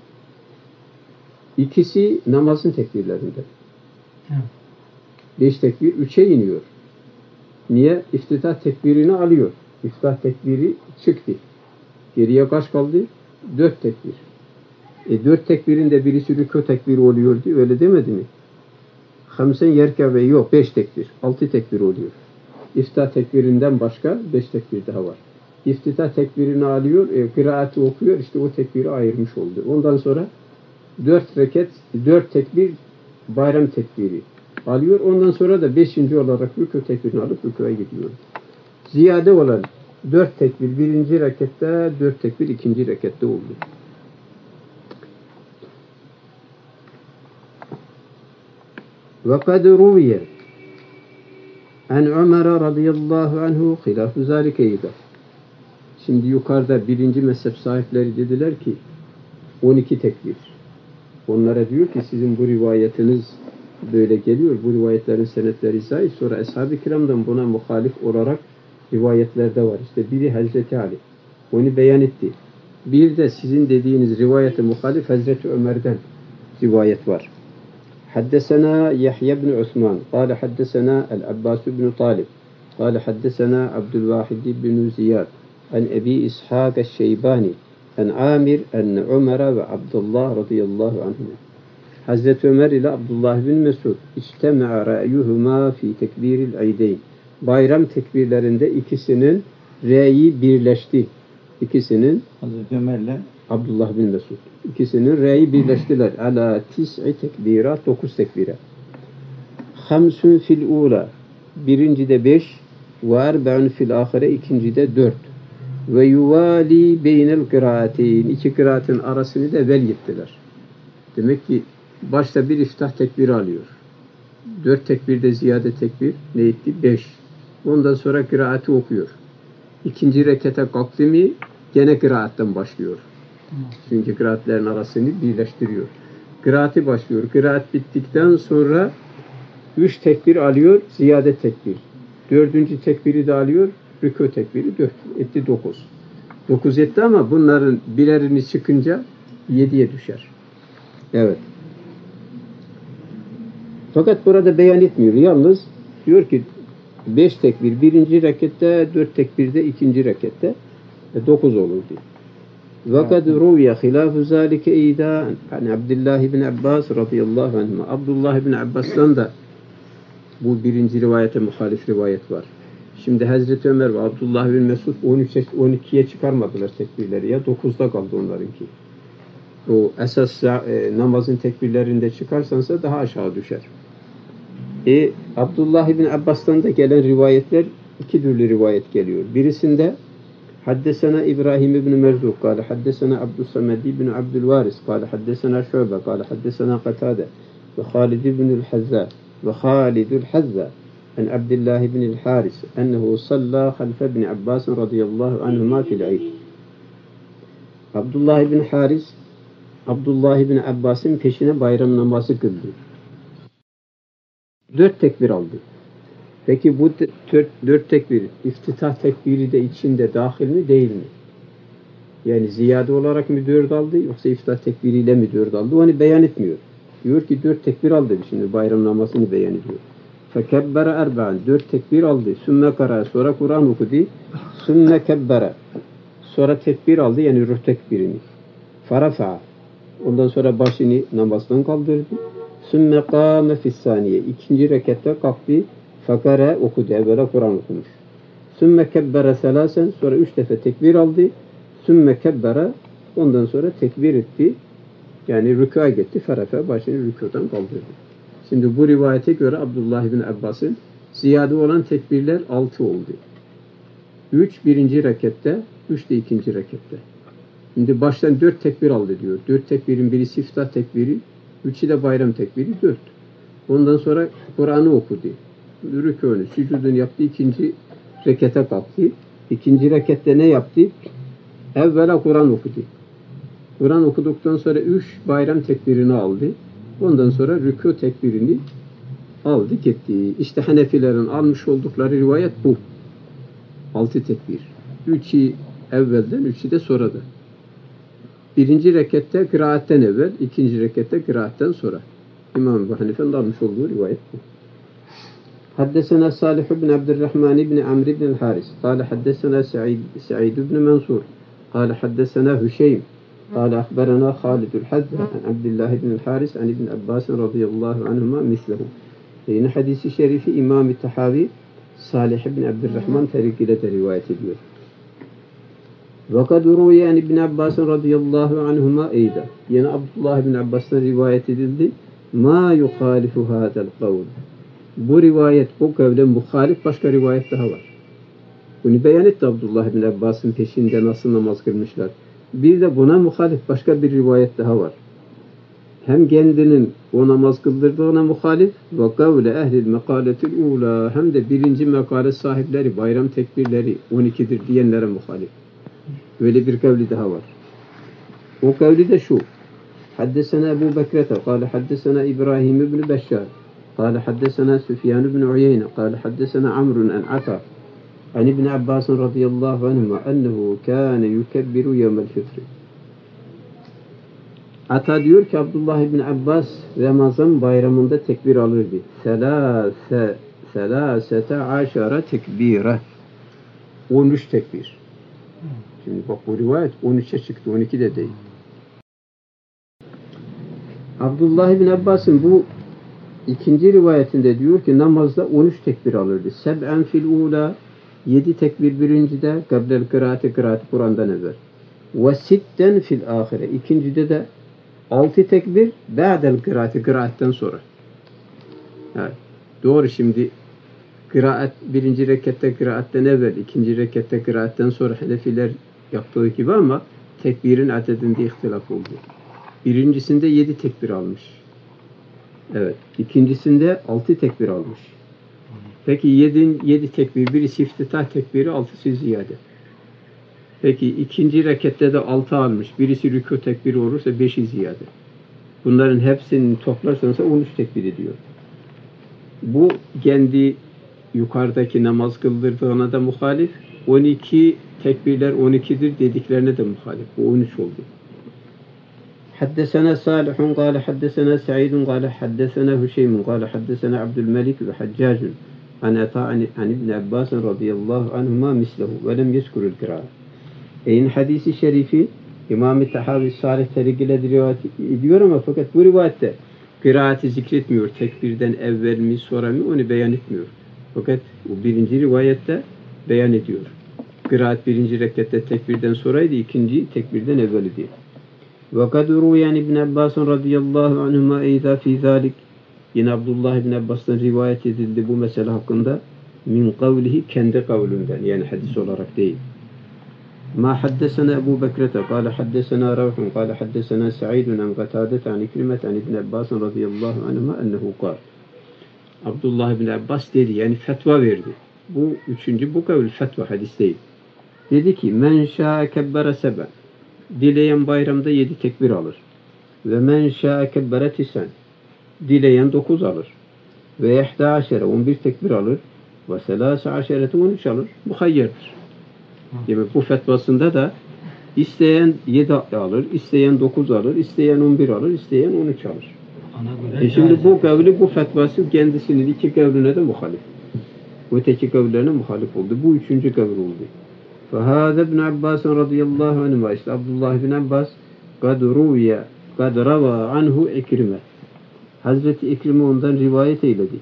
ikisi namazın tekbirlerinde. 5 tekbir 3'e iniyor. Niye? İftitah tekbirini alıyor. İftitah tekbiri çıktı. Geriye kaç kaldı? 4 tekbir. 4 tekbirin de birisi rükû tekbiri oluyordu. Öyle demedi mi? Hamsen yerkebe yok. 5 tekbir. 6 tekbir oluyor. İftitah tekbirinden başka 5 tekbir daha var. İftitah tekbirini alıyor, kıraati okuyor. İşte o tekbiri ayırmış oldu. Ondan sonra 4 rekat, 4 tekbir bayram tekbiri alıyor. Ondan sonra da 5. olarak rükû tekbirini alıp rükûya gidiyor. Ziyade olan 4 tekbir birinci rekatte, 4 tekbir ikinci rekatte oldu. Ve kad ruviye an Ömer radıyallahu anhu hilâfu zâlikeyde. Şimdi yukarıda birinci mezhep sahipleri dediler ki 12 tekbir. Onlara diyor ki sizin bu rivayetiniz böyle geliyor. Bu rivayetlerin senetleri zayıf. Sonra Ashab-ı Kiram'dan buna muhalif olarak rivayetlerde var. İşte biri Hazreti Ali. Onu beyan etti. Bir de sizin dediğiniz rivayete muhalif Hazreti Ömer'den rivayet var. Haddesena Yahya ibn Osman. Kale haddesena El-Abbas ibn Talib. Kale haddesena Abdülvahid ibn Ziyad. An Ebi İshak el-Şeybani. An Amir en Ömer ve Abdullah radıyallahu anhuma. Hazreti Ömer ile Abdullah bin Mesud İctema'a ra'yuhuma fi tekbiril aydeyn. Bayram tekbirlerinde ikisinin re'yi birleşti. İkisinin Hazreti Ömer'le Abdullah bin Mesud. İkisinin re'yi birleştiler. Ala tis'i tekbirat 9 tekbire. Hamsun fil ula. Birincide 5 ve erba'un fil ahire ikincide 4. Ve yuvali beynel kıraateyn. İki kıraatin arasını da vel gittiler. Demek ki başta bir iftah tekbiri alıyor. 4 tekbirde ziyade tekbir ne etti? 5. Ondan sonra kıraati okuyor. İkinci rekete kalktı mı gene kıraatten başlıyor. Çünkü kıraatlerin arasını birleştiriyor. Kıraati başlıyor. Kıraat bittikten sonra 3 tekbir alıyor, ziyade tekbir. 4. tekbiri de alıyor, rükû tekbiri 4. Etti 9. 9 etti ama bunların bilerini çıkınca 7'ye düşer. Evet. Fakat burada beyan etmiyor. Yalnız diyor ki 5 tekbir birinci rekatte, 4 tekbir de ikinci rekatte 9 olur diyor. وَقَدْ رُوِيَ خِلَافُ ذَٰلِكَ اِيْدًا عَنْ عَبْدِ اللّٰهِ بْنِ عَبَّاسِ radıyallahu anhuma. Abdullah bin Abbas'tan da bu birinci rivayete muhalif rivayet var. Şimdi Hazreti Ömer ve Abdullah bin Mesud 12'ye çıkarmadılar tekbirleri ya 9'da kaldı onlarınki. O esas namazın tekbirlerinde çıkarsansa daha aşağı düşer. Abdullah bin Abbas'tan da gelen rivayetler iki türlü rivayet geliyor. Birisinde Haddesena İbrahim ibn Merzuk kâle haddesena Abdüssamed ibn Abdülvaris kâle haddesena Şöbe kâle haddesena Katade ve Halid ibnül Hazza ve Halidül Hazza en Abdullah ibnül Haris ennehu salla halfe ibn Abbas radıyallahu anhuma fil eid. Abdullah ibn Haris Abdullah ibn Abbas'ın peşine bayram namazı kıldı. 4 tekbir aldı. Peki bu 4 tekbir, iftitah tekbiri de içinde dahil mi değil mi? Yani ziyade olarak mı 4 aldı yoksa iftitah tekbiriyle mi 4 aldı? Onu beyan etmiyor. Diyor ki 4 tekbir aldı şimdi bayram namazını beyan ediyor. Fekebbere erba'an 4 tekbir aldı. Sümme kara sonra Kur'an okudu. Sümme kebbere sonra tekbir aldı yani ruh tekbirini. Farafa ondan sonra başını namazdan kaldırdı. Sümme kâme fissaniye ikinci rekatta kalktı. Fakara okudu. Evvela Kur'an okumuş. Sümme kebbere selasen sonra 3 defa tekbir aldı. Sümme kebbere ondan sonra tekbir etti. Yani rükûa gitti. Farafa başını rükûdan kaldırdı. Şimdi bu rivayete göre Abdullah bin Abbas'ın ziyade olan tekbirler 6 oldu. 3 birinci rekatte, 3 de ikinci rekatte. Şimdi baştan 4 tekbir aldı diyor. 4 tekbirin birisi iftitah tekbiri, 3'ü de bayram tekbiri 4. Ondan sonra Kur'an'ı okudu. Rükûnü, sücudunu yaptı. İkinci rekete kalktı. İkinci rekette ne yaptı? Evvela Kur'an okudu. Kur'an okuduktan sonra 3 bayram tekbirini aldı. Ondan sonra rükû tekbirini aldı gitti. İşte Hanefilerin almış oldukları rivayet bu. 6 tekbir. 3'ü evvelden, 3'ü de sonradan. Birinci rekette kıraatten evvel, ikinci rekette kıraatten sonra. İmam Ebu Hanife'nin almış olduğu rivayet bu. حدثنا صالح بن عبد الرحمن بن عمرو بن الحارث قال حدثنا سعيد بن منصور قال حدثنا هشيم قال أخبرنا خالد الحذا عن عبد الله بن الحارث عن ابن عباس رضي الله عنهما مثله. Yine hadisi şerifi İmam-ı Tahavi Salih bin Abdurrahman tarikiyle de rivayet ediyor. وَقَدْ رُوِيَ عَنْ ابْنِ عَبَّاسٍ رَضِيَ اللّٰهُ عَنْهُمَا اَيْدًا. Yine Abdullah bin Abbas'tan rivayet edildi. مَا يُخَالِفُ هَذَا الْقَوْلِ. Bu rivayet, bu kavle muhalif başka rivayet daha var. Bunu beyan etti Abdullah bin Abbas'ın peşinde nasıl namaz kılmışlar. Bir de buna muhalif başka bir rivayet daha var. Hem kendinin o namaz kıldırdığına muhalif ve kavle ehlil mekaletil ula hem de birinci mekale sahipleri bayram tekbirleri 12'dir diyenlere muhalif. Böyle bir kavli daha var. O kavli de şu. Haddesena Ebu Bekrete kâle haddesena İbrahim ibn Beşşar kâle haddesena Süfyan ibn Uyeyne kâle haddesena Amrun en Ata an İbn Abbas radıyallahu anhuma ennehu kâne yukebbiru yevmel fitri. Ata diyor ki Abdullah ibn Abbas Ramazan bayramında tekbir alırdı. Selasete aşara tekbire. 13 tekbir. Şimdi bak bu rivayet 13'e çıktı. 12 de değil. Abdullah ibn Abbas'ın bu ikinci rivayetinde diyor ki namazda 13 tekbir alırdı. Seb'en fil ula 7 tekbir birincide gablel kıraati Kur'an'dan evvel. Ve sitten fil ahire. İkincide de 6 tekbir ba'del kıraatten sonra. Evet. Doğru şimdi kıraat birinci rekatte kıraatten evvel, ikinci rekatte kıraatten sonra Hanefiler yaptığı gibi ama tekbirin adedinde ihtilaf oldu. Birincisinde 7 tekbir almış. Evet. İkincisinde 6 tekbir almış. Peki 7 tekbir, birisi iftitah tekbiri, 6'sı ziyade. Peki ikinci rekatte de 6 almış. Birisi rükû tekbiri olursa 5'i ziyade. Bunların hepsini toplarsanız 13 tekbir ediyor. Bu kendi yukarıdaki namaz kıldırdığına da muhalif. 12 tekbirler 12'dir dediklerine de muhalif. Bu 13 oldu. حدثنا صالح قال حدثنا سعيد قال حدثنا هشيم قال حدثنا عبد الملك وحجاج عن عطاء عن ابن عباس رضي الله عنهما مثله ولم يذكر القراءة. Hadisi şerifi İmam-ı Tahavi Salih Terigile rivayet ediyor ama fakat bu rivayette kıraati zikretmiyor. Tekbirden evvel mi sonra mı onu beyan etmiyor. Fakat bu birinci rivayette beyan ediyor. Kıraat birinci rekatte tekbirden sonraydı, ikinci tekbirden evveliydi. وَقَدْ رُوْيَنْ İbn Abbas radıyallahu anhuma اَيْذَا فِي ذَٰلِكِ Yine Abdullah ibn Abbas'tan rivayet edildi bu mesele hakkında. Min kavlihi kendi kavlünden yani hadis olarak değil. Ma haddesena Ebu Bekrete kâle haddesena Ravhun kâle haddesena Sa'idun an Qatadet an İkrimet an İbn Abbas radıyallahu anhuma ennehu kâl. Abdullah ibn Abbas dedi yani fetva verdi. Bu üçüncü bu kavl fetva hadis değil. Dedi ki men şâ'a kebbere sebe. Dileyen bayramda 7 tekbir alır. Ve men şâ'a kebbere tisen. Dileyen 9 alır. Ve 11 11 tekbir alır. Ve 13 13 alır. Muhayyerdir. Yani bu fetvasında da isteyen 7 alır, isteyen 9 alır, isteyen 11 alır, isteyen 13 alır. Şimdi bu kavli, bu fetvası kendisinin iki kavline de muhalif. Öteki kavlerine muhalif oldu. Bu üçüncü kavl oldu. فَهَذَا ابْنَ عَبَّاسٍ رَضِيَ اللّٰهُ عَنْهُ İşte Abdullah bin Abbas قَدْ رَوَى عَنْهُ İkrime. Hazreti İkrime ondan rivayet eyledi.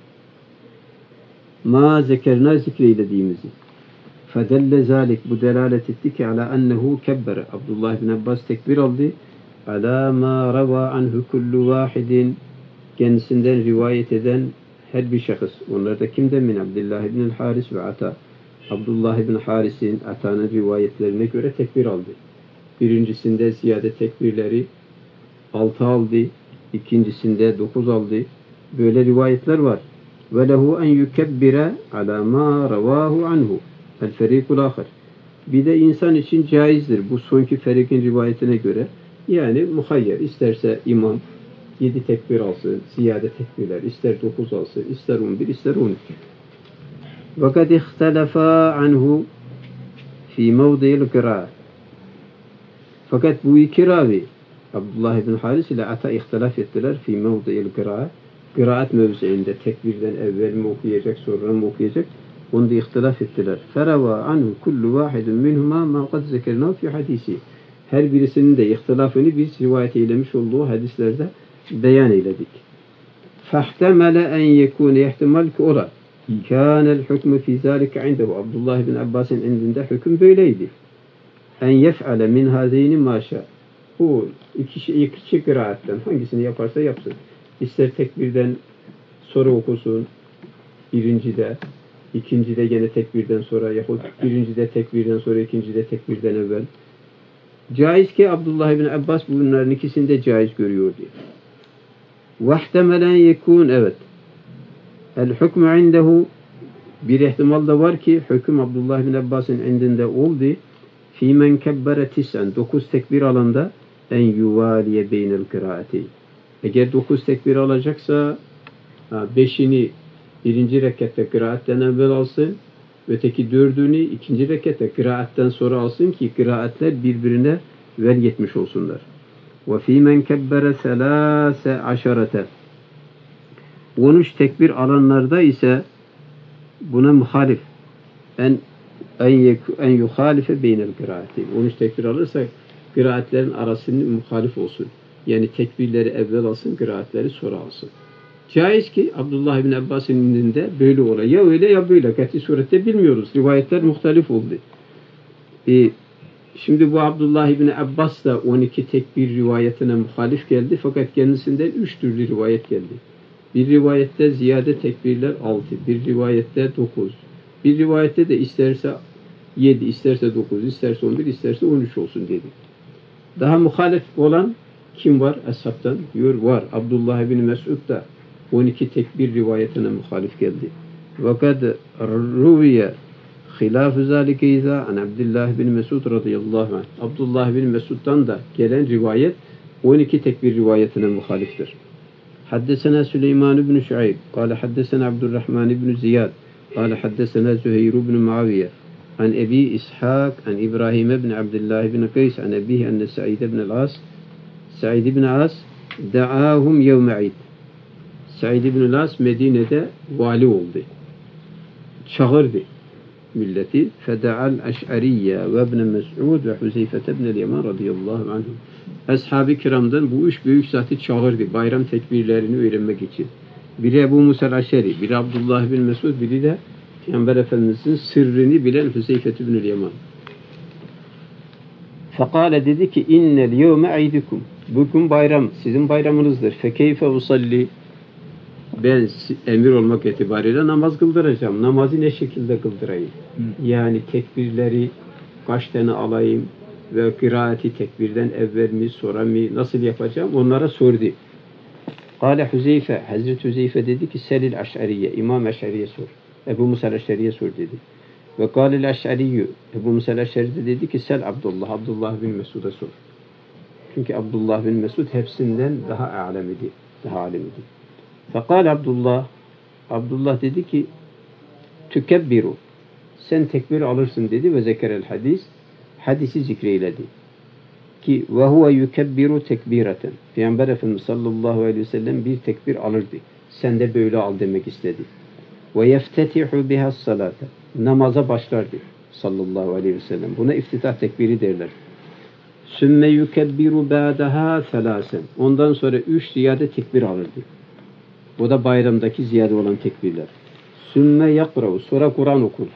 Ma zekerna zikreylediğimizi. فَدَلَّ ذَٰلِكَ Bu delalet etti ki ala ennehu kebbere. Abdullah bin Abbas tekbir aldı. Ala ma rava anhu kullu vahidin. Kendisinden rivayet eden her bir şahıs. Onlar da kimden? Min Abdullah ibn Haris ve Ata. Abdullah ibn Haris'in Ata'nın rivayetlerine göre tekbir aldı. Birincisinde ziyade tekbirleri 6 aldı. İkincisinde 9 aldı. Böyle rivayetler var. Ve lehu en yukebbire ala ma ravahu anhu. El ferikul ahir. Bir de insan için caizdir. Bu sonki ferikin rivayetine göre. Yani muhayyer. İsterse imam 7 tekbir alsın, ziyade tekbirler. İster 9 alsın, ister 11, ister 12. وَقَدْ اِخْتَلَفَا عَنْهُ فِي مَوْضِيِ الْقِرَاءِ Fakat bu iki ravi Abdullah ibn Haris ile Ata ihtilaf ettiler fi mevdi'il kıraat. Kıraat mevziinde tekbirden evvel mi okuyacak, sonra mı okuyacak? Onu da ihtilaf ettiler. Ferava anhu kullu vahidun minhuma ma kad zekerna fi hadisi. Her birisinin de ihtilafını biz rivayet eylemiş olduğu hadislerde beyan eyledik. Fahtemele en yekune ihtimal ki ola. Kânel hükmü fi zâlike indehu. Abdullah ibn Abbas'ın indinde hüküm böyleydi. En yef'ale min hâzeyni maşa. Bu iki kıraatten hangisini yaparsa yapsın. İster tekbirden sonra okusun, birincide, ikincide gene tekbirden sonra yahut birincide tekbirden sonra, ikincide tekbirden evvel. Caiz ki Abdullah ibn Abbas bunların ikisini de caiz görüyor diye. Vahtemelen yekun evet. El hükmü indehu bir ihtimal da var ki hüküm Abdullah ibn Abbas'ın indinde oldu. Fîmen kebbere tisen 9 tekbir alanda en yuvaliye beynel kıraati. Eğer 9 tekbir alacaksa 5'ini birinci rekatte kıraatten evvel alsın, öteki 4'ünü ikinci rekatte kıraatten sonra alsın ki kıraatler birbirine vel yetmiş olsunlar. Ve fîmen kebbere selâse aşarete 13 tekbir alanlarda ise buna muhalif en yuhalife beynel kıraati. 13 tekbir alırsa kıraatlerin arasının muhalif olsun. Yani tekbirleri evvel alsın, kıraatleri sonra alsın. Caiz ki Abdullah ibn Abbas'ın indinde böyle olay. Ya öyle ya böyle. Kat'i surette bilmiyoruz. Rivayetler muhtelif oldu. Şimdi bu Abdullah ibn Abbas da 12 tekbir rivayetine muhalif geldi. Fakat kendisinden 3 türlü rivayet geldi. Bir rivayette ziyade tekbirler 6. Bir rivayette 9. Bir rivayette de isterse 7, isterse 9, isterse 11, isterse 13 olsun dedi. Daha muhalif olan kim var ashabtan? Diyor var. Abdullah ibn Mesud da 12 tekbir rivayetine muhalif geldi. Fakat ruviye hilâf-ı zâlike izâ an Abdullah bin Mesud radıyallahu anh. Abdullah bin Mesud'dan da gelen rivayet 12 tekbir rivayetine muhaliftir. Haddesena Süleyman ibn Şuayb. Kâle haddesena Abdurrahman ibn Ziyad. Kâle haddesena Züheyr ibn Muaviye. An Ebi İshak, an İbrahim ibn Abdullah ibn Kays, an Ebihi enne Sa'id ibn As da'ahum yevme id. Sa'id ibn As Medine'de vali oldu. Çağırdı. milleti feda'al eş'ariyye ve ibn Mes'ud ve Huzeyfe ibn el-Yaman radıyallahu anhum. Ashab-ı kiramdan bu üç büyük zatı çağırdı bayram tekbirlerini öğrenmek için. Biri Ebu Musa el-Aş'ari, biri Abdullah bin Mes'ud, biri de Peygamber Efendimiz'in sırrını bilen Huzeyfe ibn el-Yaman. Fekale dedi ki innel yevme aydikum. Bugün bayram, sizin bayramınızdır. Fekeyfe usalli. Ben emir olmak itibariyle namaz kıldıracağım. Namazı ne şekilde kıldırayım? Yani tekbirleri kaç tane alayım ve kıraati tekbirden evvel mi sonra mı nasıl yapacağım? Onlara sordu. Kale Huzeyfe, Hazreti Huzeyfe dedi ki selil aş'ariye, İmam Eş'ariye sor. Ebu Musa Eş'ariye sor dedi. Ve kâlel eş'ariyyü, Ebu Musa Eş'ari de dedi ki sel Abdullah, Abdullah bin Mesud'a sor. Çünkü Abdullah bin Mesud hepsinden daha alem idi, daha alim idi. Fekal Abdullah, Abdullah dedi ki tükebbiru, sen tekbir alırsın dedi ve zekerel hadis, hadisi zikreyledi. Ki ve huve yukebbiru tekbireten. Peygamber Efendimiz sallallahu aleyhi ve sellem bir tekbir alırdı. Sen de böyle al demek istedi. Ve yeftetihu biha salate. Namaza başlardı sallallahu aleyhi ve sellem. Buna iftitah tekbiri derler. Sümme yukebbiru ba'daha selasen. Ondan sonra 3 ziyade tekbir alırdı. Bu da bayramdaki ziyade olan tekbirler. Sümme yakra'u. Sonra Kur'an okurdu.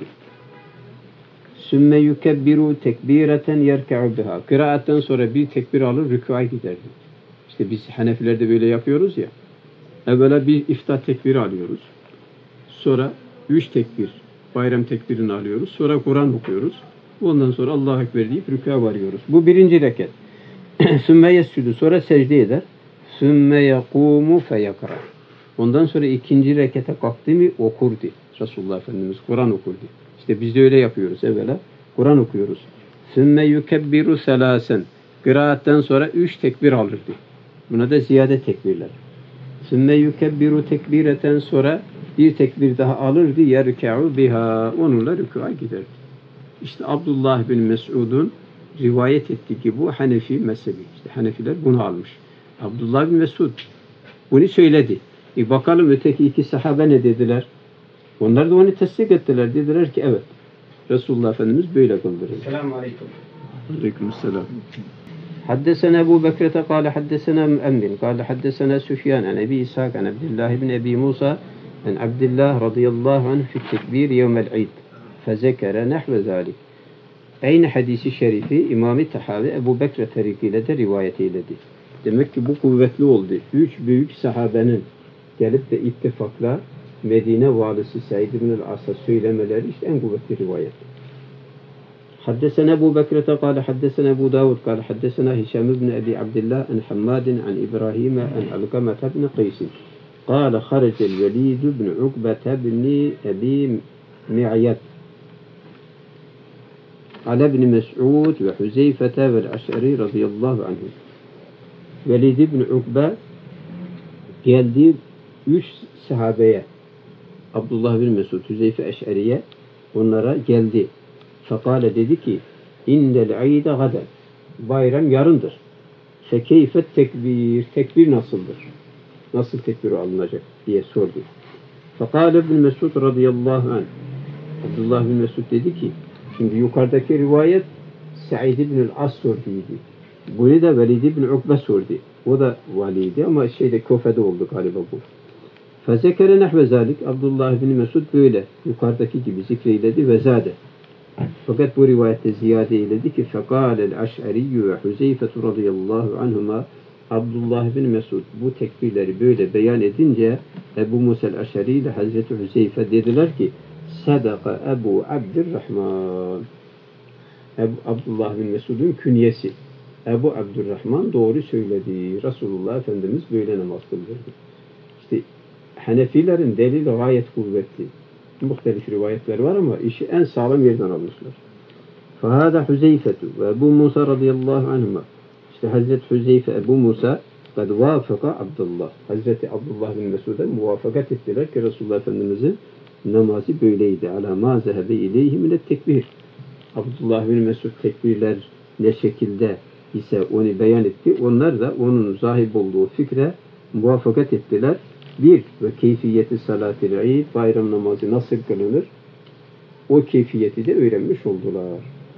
Sümme yukebbiru tekbireten yerke'u biha. Kıraatten sonra bir tekbir alır, rükûa giderdi. İşte biz Hanefilerde böyle yapıyoruz ya. Evvela bir iftah tekbiri alıyoruz. Sonra 3 tekbir, bayram tekbirini alıyoruz. Sonra Kur'an okuyoruz. Ondan sonra Allahu Ekber deyip rükûa varıyoruz. Bu birinci rekat. Sümme yescudu. Sonra secde eder. Sümme yekûmu feyekra. Ondan sonra ikinci rekete kalktı mı okurdu. Resulullah Efendimiz Kur'an okurdu. İşte biz de öyle yapıyoruz evvela. Kur'an okuyoruz. Sümme yukebbiru selasen. Kıraatten sonra 3 tekbir alırdı. Buna da ziyade tekbirler. Sümme yukebbiru tekbireten sonra bir tekbir daha alırdı. Yerke'u biha. Onunla rükûa giderdi. İşte Abdullah bin Mes'ud'un rivayet ettiği ki bu Hanefi mezhebi. İşte Hanefiler bunu almış. Abdullah bin Mes'ud bunu söyledi. Bakalım öteki 2 sahabe ne dediler? Onlar da onu tasdik ettiler. Dediler ki evet. Resulullah Efendimiz böyle kıldırır. Selamun aleyküm. Aleykümselam. حدثنا أبو بكرة قال حدثنا مؤمن قال حدثنا سفيان عن أبي إسحاق عن عبد الله بن أبي موسى عن عبد الله رضي الله عنه في التكبير يوم العيد فذكر نحو ذلك. Aynı hadisi şerifi İmam-ı Tahavi Ebu Bekre tarikiyle de rivayet eyledi. Demek ki bu kuvvetli oldu. 3 büyük sahabenin gelip de ittifakla Medine valisi Said ibn el-As'a söylemeleri işte en kuvvetli rivayet. حدثنا أبو بكرة قال حدثنا أبو داود قال حدثنا هشام بن أبي عبد الله عن حماد عن إبراهيم عن علقمة بن قيس قال خرج الوليد بن عقبة بن أبي معيط على ابن مسعود وحذيفة والأشعري رضي الله عنهم. Velid ibn Ukbe geldi 3 sahabeye, Abdullah bin Mesud, Huzeyfe Eş'ariye, onlara geldi. Fekale dedi ki innel ayde gaden, bayram yarındır. Fekeyfet tekbir, tekbir nasıldır? Nasıl tekbir alınacak diye sordu. Fekale ibn Mesud radıyallahu anh, Abdullah bin Mesud dedi ki, şimdi yukarıdaki rivayet Said ibn el-As sorduydu. Bunu da Velid ibn Ukbe sordu. O da valiydi ama Kufe'de oldu galiba bu. Fezekere nehve zalik. Abdullah bin Mesud böyle yukarıdaki gibi zikreyledi ve zade. Fakat bu rivayette ziyade eyledi ki fekâlel aş'ariyyü ve Huzeyfetu radıyallahu anhuma. Abdullah bin Mesud bu tekbirleri böyle beyan edince Ebu Musa el-Aş'ari ile Hazreti Huzeyfe dediler ki sadaka Ebu Abdurrahman. Abdullah bin Mesud'un künyesi. Ebu Abdurrahman doğru söyledi. Resulullah Efendimiz böyle namaz kıldırdı. İşte Hanefilerin delili gayet kuvvetli. Muhtelif rivayetler var ama işi en sağlam yerden almışlar. Fahada Huzeyfetu ve Ebu Musa radıyallahu anhuma. İşte Hazreti Huzeyfe, Ebu Musa kad vafaka Abdullah. Hazreti Abdullah bin Mesud'a muvafakat ettiler ki Resulullah Efendimiz'in namazı böyleydi. Ala ma zehebe ileyhi minet tekbir. Abdullah bin Mesud tekbirler ne şekilde ise onu beyan etti. Onlar da onun sahip olduğu fikre muvaffakat ettiler. Bir ve keyfiyeti salat-ı Eid, bayram namazı nasıl kılınır? o keyfiyeti de öğrenmiş oldular.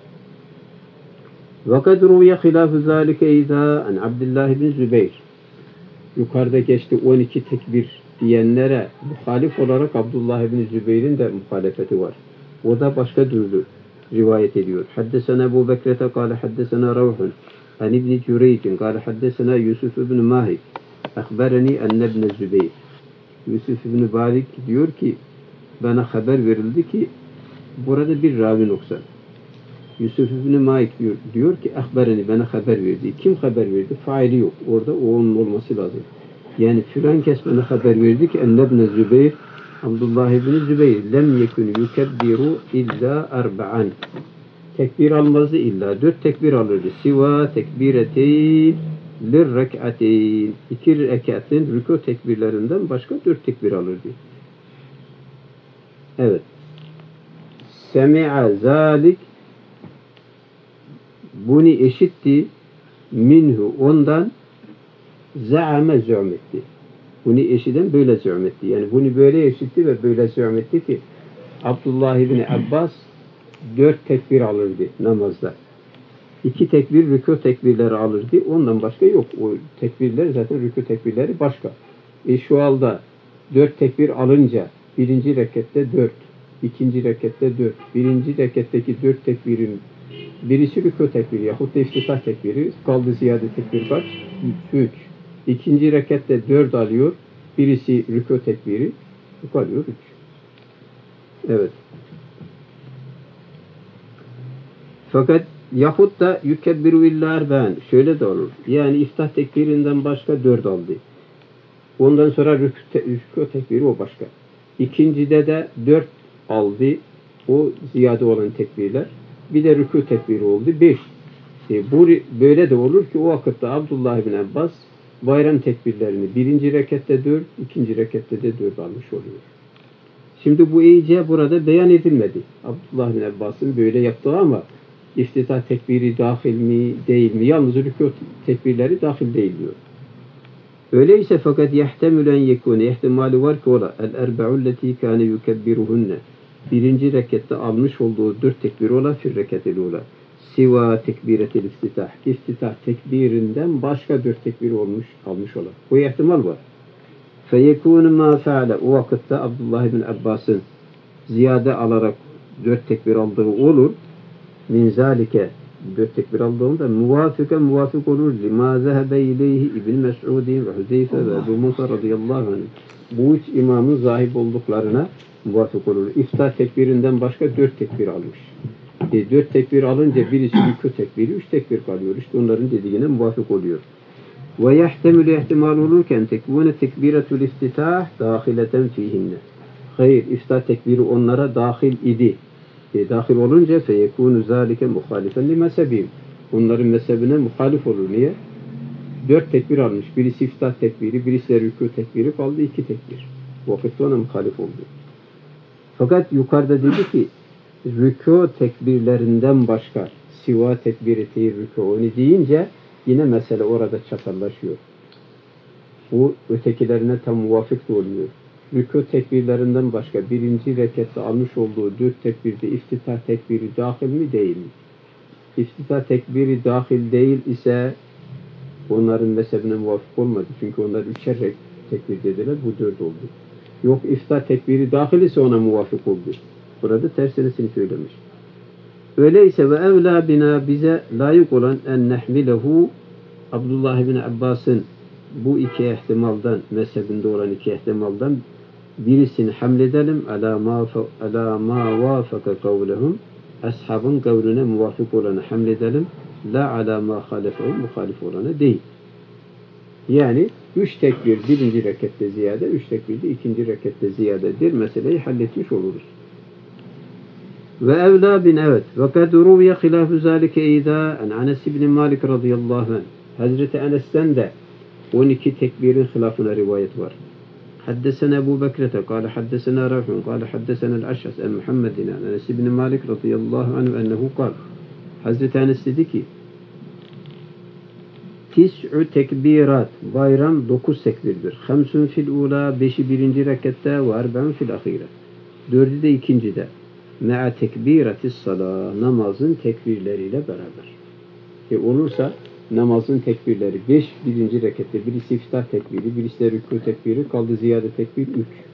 وَقَدْ رُوْيَ خِلَافُ ذَٰلِكَ اِذَا عَنْ عَبْدِ اللّٰهِ بْنِ زُبَيْرٍ. Yukarıda geçti 12 tekbir diyenlere muhalif olarak Abdullah ibn Zübeyir'in de muhalefeti var. O da başka türlü rivayet ediyor. Haddesena Ebu Bekrete kâle haddesena Ravhun an İbni Cüreycin kâle haddesena Yusuf ibn Mahik ehbereni enne ibn Zübeyir. Yusuf ibn Mahik diyor ki bana haber verildi ki burada bir ravi noksan. Yusuf ibn Mahik diyor ki ehbereni bana haber verdi. Kim haber verdi? Faili yok. Orada o onun olması lazım. Yani filan kes bana haber verdi ki enne ibn Zübeyir Abdullah ibn Zübeyir lem yekun yukebbiru illa arba'an. Tekbir almazdı illa 4 tekbir alırdı. Siva tekbireteyn lirrek'ateyn. 2 rekatın rükû tekbirlerinden başka 4 tekbir alırdı. Evet. Semi'a zalik bunu eşitti minhu ondan za'ame zü'metti. Bunu eşiden böyle zü'metti. Yani bunu böyle eşitti ve böyle zü'metti ki Abdullah ibn Abbas 4 tekbir alırdı namazda. 2 tekbir rükû tekbirleri alırdı. Ondan başka yok. O tekbirler zaten rükû tekbirleri başka. Şu halde 4 tekbir alınca birinci rekatte 4, ikinci rekatte 4, birinci rekatteki 4 tekbirin birisi rükû tekbiri yahut da iftitah tekbiri. Kaldı ziyade tekbir kaç? 3. İkinci rekatte 4 alıyor. Birisi rükû tekbiri. Kalıyor 3. Evet. Fakat yahut da yukebbiru illa erben. Şöyle de olur. Yani iftah tekbirinden başka 4 aldı. Ondan sonra rükû tekbiri o başka. İkincide de 4 aldı. O ziyade olan tekbirler. Bir de rükû tekbiri oldu. 5. Bu böyle de olur ki o vakitte Abdullah ibn Abbas bayram tekbirlerini birinci rekatte 4, ikinci rekatte de 4 almış oluyor. Şimdi bu iyice burada beyan edilmedi. Abdullah bin Abbas'ın böyle yaptığı ama iftitah tekbiri dahil mi değil mi? Yalnız rükû tekbirleri dahil değil diyor. Öyleyse fakat yehtemülen yekûne ihtimali var ki ola el-erba'ulleti kâne yukebbiruhunne birinci rekatte almış olduğu 4 tekbir ola fir rekatil ola siva tekbiretil iftitah iftitah tekbirinden başka 4 tekbir almış ola. Bu ihtimal var. Feyekûnü mâ fe'ale o vakitte Abdullah ibn Abbas'ın ziyade alarak 4 tekbir aldığı olur. Min zâlike 4 tekbir aldığında muvafık olur. Lima zehebe ileyhi İbn Mes'udin ve Hüzeyfe ve Ebu Musa radıyallahu anh. Bu üç imamın zahip olduklarına muvafık olur. İftah tekbirinden başka 4 tekbir almış. 4 tekbir alınca birisi rükû tekbiri 3 tekbir kalıyor. İşte onların dediğine muvafık oluyor. Ve yehtemülü ihtimal olurken tekvûne tekbiretül iftitah dâhileten fîhinne. Hayır, iftah tekbiri onlara dahil idi. Dahil olunca feyekûnü zâlike muhalifen li mezhebîm. Onların mezhebine muhalif olur. Niye? 4 tekbir almış. Birisi iftah tekbiri, birisi de rükû tekbiri kaldı 2 tekbir. Vakitte ona muhalif oldu. Fakat yukarıda dedi ki rükû tekbirlerinden başka siva tekbireti rükû onu deyince yine mesele orada çatallaşıyor. Bu ötekilerine tam muvafık da oluyor. Rükû tekbirlerinden başka birinci rekatta almış olduğu 4 tekbirde iftitah tekbiri dahil mi değil mi? İftitah tekbiri dahil değil ise onların mezhebine muvafık olmadı. Çünkü onlar 3'er tekbir dediler. Bu 4 oldu. Yok iftitah tekbiri dahil ise ona muvafık oldu. Burada tersini söylemiş. Öyleyse ve evlâ bina bize layık olan en nehmilehu Abdullah ibn Abbas'ın bu iki ihtimaldan mezhebinde olan iki ihtimaldan birisini hamledelim ala ma vafaka kavlehum ashabın kavline muvafık olanı hamledelim la ala ma halefehum muhalif olanı değil. Yani 3 tekbir birinci rekatte ziyade 3 tekbir de ikinci rekatte ziyadedir. Meseleyi halletmiş oluruz. Ve evlâ bin evet. Ve kad ruviye hilâfü zâlike idâ en Anes ibn Malik radıyallahu anh. Hazreti Enes'ten de 12 tekbirin hilafına rivayet var. Haddesena Ebu Bekrete kâle haddesena Raf'un kâle haddesena el-Aş'as en Muhammedin Anes ibn Malik radıyallahu anh ennehu kâle. Hazreti Enes dedi ki Tis'ü tekbirat bayram 9 tekbirdir. 5 fil ula 5'i birinci rekatte ve 4 fil ahire. 4'ü de ikincide. me'a tekbiratis salah, namazın tekbirleriyle beraber. Olursa namazın tekbirleri 5 birinci rekatte, birisi iftah tekbiri, birisi de rükû tekbiri, kaldı ziyade tekbir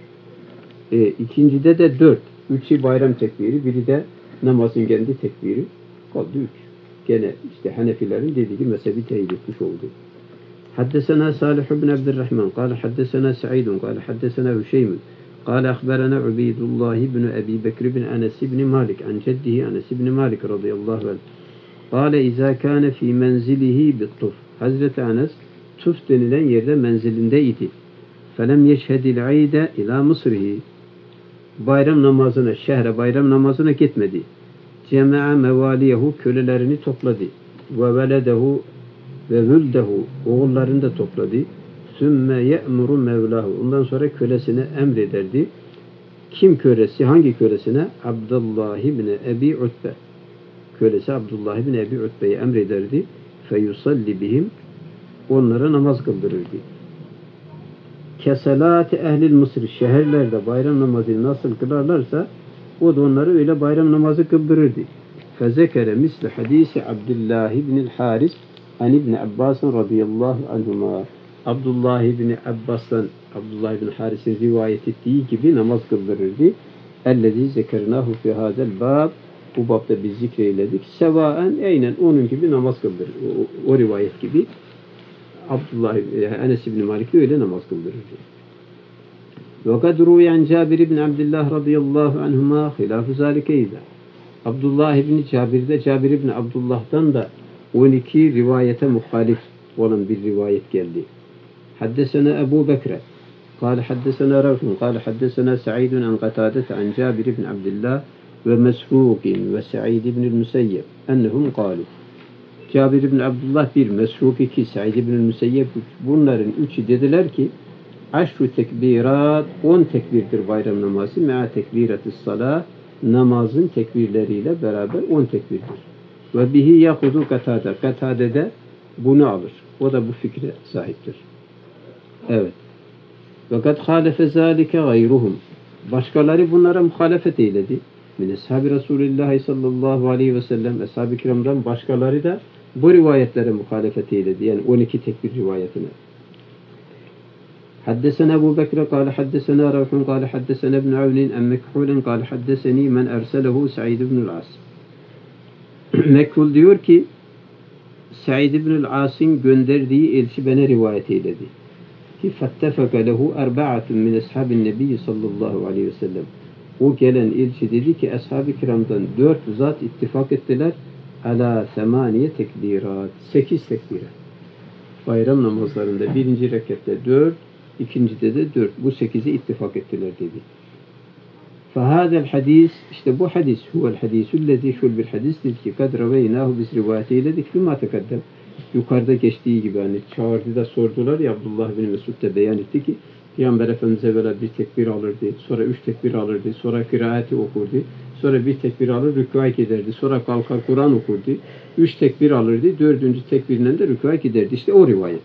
3. İkincide de 4. 3'ü bayram tekbiri, biri de namazın kendi tekbiri, kaldı 3. Gene işte Hanefilerin dediği mezhebi teyit etmiş oldu. Haddesena Salih ibn Abdurrahman, kâle haddesena Sa'idun, kâle haddesena Hüşeymün, kâle ahberena Ubeydullah ibn Ebi Bekir ibn Enes ibn Malik, an ceddihi Enes ibn Malik radıyallahu anh. Kâle izâ kâne fî menzilihi bittuf. Hazreti Enes Tuf denilen yerde menzilindeydi. Felem yeşhedil ayde ila Mısrihi. Bayram namazına, şehre bayram namazına gitmedi. Cema'a mevaliyehu, kölelerini topladı. Ve veledehu ve vüldehu, oğullarını da topladı. Sümme ye'muru mevlahu. Ondan sonra kölesine emrederdi. Kim kölesi? Hangi kölesine? Abdullah ibn Ebi Utbe. Kölesi Abdullah ibn Ebi Utbe'yi emrederdi. Feyusalli bihim. Onlara namaz kıldırırdı. Keselati ehlil Mısır. Şehirlerde bayram namazını nasıl kılarlarsa o da onları öyle bayram namazı kıldırırdı. Fezekere misli hadisi Abdullah ibn Haris an ibn Abbas radıyallahu anhuma. Abdullah ibn Abbas'tan, Abdullah ibn Haris'in rivayet ettiği gibi namaz kıldırırdı. Ellezî zekernahu fi hadel bab. Bu babda biz zikreyledik. Sevaen eynen onun gibi namaz kıldırır. O rivayet gibi Abdullah Enes ibn Malik öyle namaz kıldırırdı. Ve kad ruyan Cabir ibn Abdullah radıyallahu anhuma hilafı zalikeyde. Abdullah ibn Cabir'de Cabir ibn Abdullah'dan da 12 rivayete muhalif olan bir rivayet geldi. Haddesena Ebu Bekre قال حدثنا روح قال حدثنا سعيد عن قتادة عن جابر بن عبد الله ومسروق وسعيد بن المسيب أنهم قالوا Cabir ibn Abdullah bir, Mesruk 2, Sa'id ibn Müseyyep bunların üçü dediler ki aşru tekbirat 10 tekbirdir bayram namazı mea tekbiratis salah namazın tekbirleriyle beraber 10 tekbirdir. Ve bihi yahudu Katade. Katade de bunu alır. O da bu fikre sahiptir. Evet. Ve kad hâlefe zâlike gayruhum. Başkaları bunlara muhalefet eyledi. Min ashab-ı Resulullah sallallahu aleyhi ve sellem ashab-ı kiramdan başkaları da bu rivayetlere muhalefet eyledi. Yani 12 tekbir rivayetine. Haddesena Ebu Bekir kâle haddesena Ravhun kâle haddesena ibn Avnin en Mekhul'en kâle haddeseni men erselehu Sa'id ibn al-As. Mekhul diyor ki Sa'id ibn al-As'in gönderdiği elçi bana rivayet eyledi. Ki fettefeka lehu erba'atun min ashabin nebiyyi sallallahu aleyhi ve sellem. O gelen elçi dedi ki ashab-ı kiramdan 4 zat ittifak ettiler. Ala semaniye tekbirat. 8 tekbirat. Bayram namazlarında birinci rekatte 4, ikincide de 4. Bu 8'i ittifak ettiler dedi. Fehâdel hadis, işte bu hadis huvel hadisüllezî şul bir hadistir ki kad raveynahu biz rivayet eyledik fîmâ tekaddem. Yukarıda geçtiği gibi hani çağırdı da sordular ya Abdullah bin Mesud da beyan etti ki Peygamber Efendimiz evvela bir tekbir alırdı, sonra 3 tekbir alırdı, sonra kıraati okurdu, sonra bir tekbir alır rükûa giderdi, sonra kalkar Kur'an okurdu, 3 tekbir alırdı, 4. tekbirinden de rükûa giderdi. İşte o rivayet.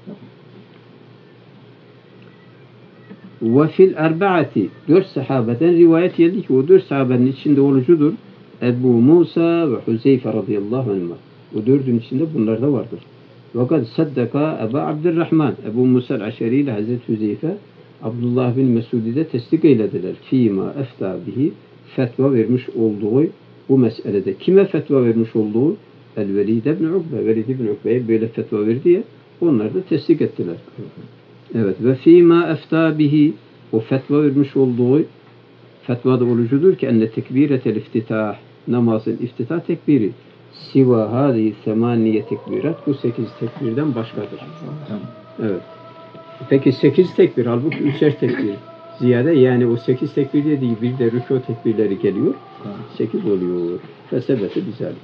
Ve fil erbaati 4 sahabeden rivayet geldi ki o 4 sahabenin içinde olucudur. Ebu Musa ve Huzeyfe radıyallahu anhuma. O 4'ün içinde bunlar da vardır. Fakat saddaka Ebu Abdurrahman, Ebu Musa el-Aşeri ile Hazreti Hüzeyfe, Abdullah bin Mesud'i de tesdik eylediler. Fîmâ eftâ bihi, fetva vermiş olduğu bu meselede. Kime fetva vermiş olduğu? El-Velid ibn Ukbe. Velid ibn Ukbe'ye böyle fetva verdi ya, onlar da tesdik ettiler. Evet. Ve fîmâ eftâ bihi, o fetva vermiş olduğu fetvada olucudur ki enne tekbiretel iftitah, namazın iftitah tekbiri. Siva hâzi semaniye tekbirat. Bu 8 tekbirden başkadır. Evet. Peki 8 tekbir, halbuki 3'er tekbir ziyade, yani o 8 tekbir dediği bir de rükû tekbirleri geliyor. 8 oluyor. Fesebete bizalik.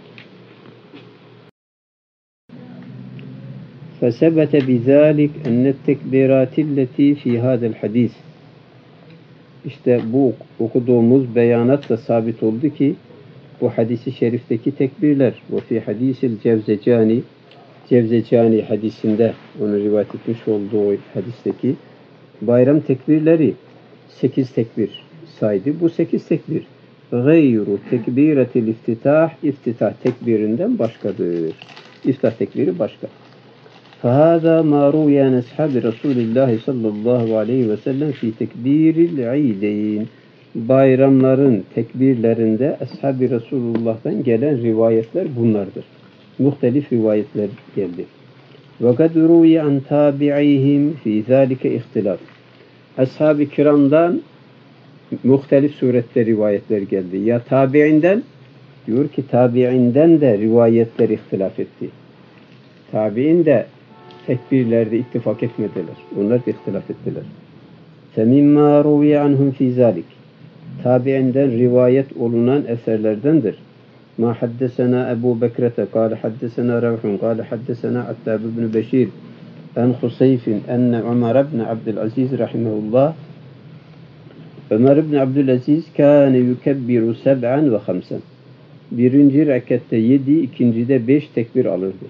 Fesebete bizalik ennet tekbiratilleti fi hadel hadis. İşte bu okuduğumuz beyanatla sabit oldu ki bu hadisi şerifteki tekbirler ve fi hadisil Cevzecani, Cevzecani hadisinde onu rivayet etmiş olduğu hadisteki bayram tekbirleri 8 tekbir saydı. Bu 8 tekbir. gayru tekbiretil iftitah, iftitah tekbirinden başkadır. İftitah tekbiri başka. فهذا ما روي عن أصحاب رسول الله صلى الله عليه وسلم في تكبير العيدين. Bayramların tekbirlerinde Ashab-ı Resulullah'tan gelen rivayetler bunlardır. Muhtelif rivayetler geldi. وَقَدْ رُوِيَ عَنْ تَابِعِيهِمْ فِي ذَٰلِكَ اِخْتِلَافٍ. Ashab-ı kiramdan muhtelif surette rivayetler geldi. Ya tabi'inden, diyor ki tabi'inden de rivayetler ihtilaf etti. Tabi'in de tekbirlerde ittifak etmediler. Onlar da ihtilaf ettiler. فَمِمَّا رُوِيَ عَنْهُمْ فِي ذَٰلِكَ. Tabi'inden rivayet olunan eserlerdendir. مَا حَدَّسَنَا أَبُو بَكْرَةَ قَالَ حَدَّسَنَا رَوْحٌ قَالَ حَدَّسَنَا عَتَّابُ بْنُ بَشِيرٍ اَنْ خُسَيْفٍ اَنَّ عُمَرَ بْنَ عَبْدِ الْعَزِيزِ رَحِمَهُ اللّٰهِ Ömer İbni Abdülaziz kâne yukebbiru seb'an ve hamsen. Birinci rekatte 7, ikincide 5 tekbir alırdı.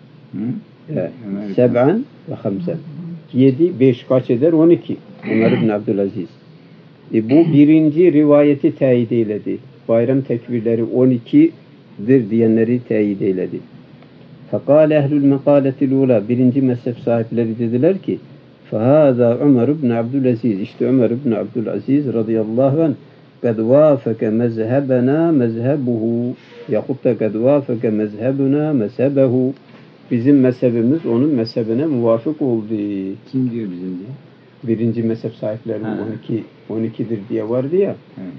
Seb'an ve hamsen. 7, 5 kaç eder? 12. Ömer İbni Abdülaziz. Bu birinci rivayeti teyit eyledi. Bayram tekbirleri 12'dir diyenleri teyit eyledi. Fekâle ehlül mekâletil ula. Birinci mezhep sahipleri dediler ki فَهَذَا Ömer ibn Abdülaziz. İşte Ömer ibn Abdülaziz radıyallahu anh قَدْ وَافَكَ مَذْهَبَنَا مَذْهَبُهُ yahut da قَدْ وَافَكَ مَذْهَبُنَا مَذْهَبَهُ. Bizim mezhebimiz onun mezhebine muvafık oldu. Kim diyor bizim diye? Birinci mezhep sahiplerinin 12'dir diye vardı ya.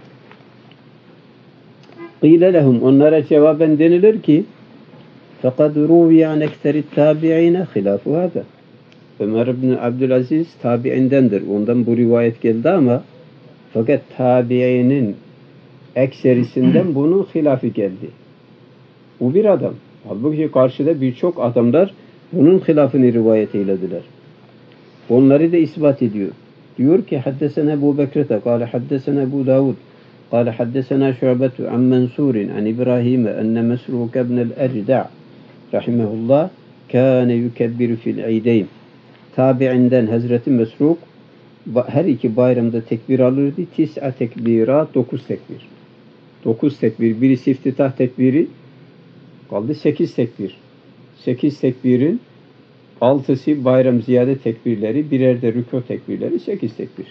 قِيلَ لَهُمْ onlara cevaben denilir ki فَقَدْ رُوِيَ عَنْ اَكْثَرِ التَّابِعِينَ خِلَافُ هَذَا. Ömer ibn Abdülaziz tabiindendir. Ondan bu rivayet geldi ama fakat tabiinin ekserisinden bunun hilafı geldi. Bu bir adam. Halbuki karşıda birçok adamlar bunun hilafını rivayet eylediler. Onları da ispat ediyor. Diyor ki haddesena Ebu Bekrete kâle haddesena Ebu Davud kâle haddesena Şu'betu an Mensurin an İbrahim'e enne Mesruk ibnel Ecda' rahimehullah kâne yukebbiru fil eydeyn. Tabi'inden Hazreti Mesruk her iki bayramda tekbir alırdı. Tis'a tekbirat, 9 tekbir. 9 tekbir. Birisi iftitah tekbiri kaldı 8 tekbir. 8 tekbirin 6'sı bayram ziyade tekbirleri, birer de rükû tekbirleri, 8 tekbir.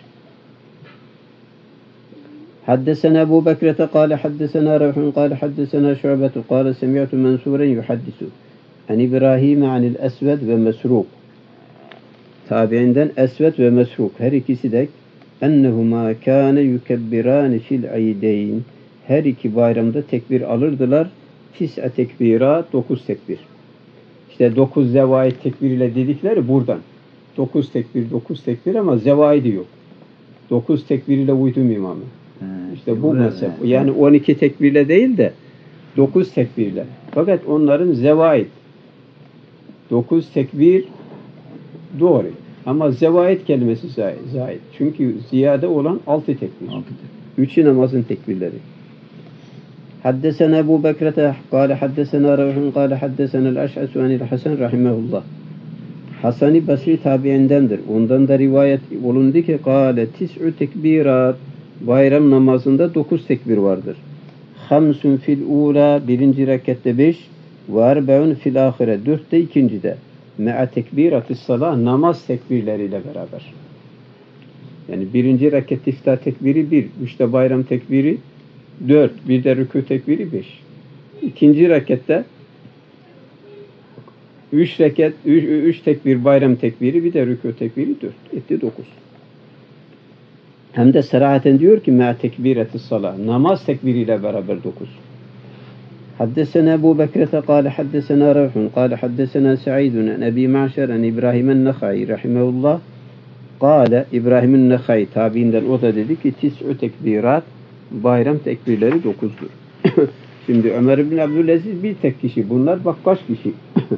Haddesena Ebu Bekrete kâle haddesena Revhun kâle haddesena Şu'betu kâle semi'tu Mensuren yuhaddisu an İbrahim anil Esved ve Mesruk. Tabiinden Esved ve Mesruk her ikisi de ennehuma kâne yukebbirâne fil eydeyn. Her iki bayramda tekbir alırdılar. Tis'a tekbirat, 9 tekbir. İşte 9 zevaid tekbir ile dedikleri buradan. 9 tekbir ama zevaidi yok. 9 tekbir ile uydum imamı. İşte bu mezhep. Yani 12 tekbirle değil de 9 tekbirle. Fakat onların zevaid 9 tekbir doğru. Ama zevaid kelimesi zayid. Çünkü ziyade olan 6 tekbir. 3'ü namazın tekbirleri. Haddesena Ebu Bekrete kâle haddesena Revhun kâle haddesena el-Eş'esu anil Hasan rahimehullah. Hasan-ı Basri tabiindendir. Ondan da rivayet olundu ki kâle tis'u tekbirat. Bayram namazında 9 tekbir vardır. Hamsun fil ula, birinci rekatte 5 ve erbe'un fil ahire, 4 de ikincide. Me'a tekbiratis salah, namaz tekbirleriyle beraber. Yani birinci rekat iftihar tekbiri 1, 3'te bayram tekbiri 4, bir de rükû tekbiri 5. İkinci rekatte 3 tekbir bayram tekbiri, bir de rükû tekbiri 4. Etti 9. Hem de serahaten diyor ki me'a tekbiratis salah, namaz tekbiriyle beraber 9. حدثنا أبو بكرة قال حدثنا روح قال حدثنا سعيد عن أبي معشر عن إبراهيم النخعي رحمه الله قال إبراهيم النخعي tabiinden o da dedi ki tis'u tekbirat, bayram tekbirleri 9'dur. Şimdi Ömer ibn Abdülaziz bir tek kişi. Bunlar bak kaç kişi.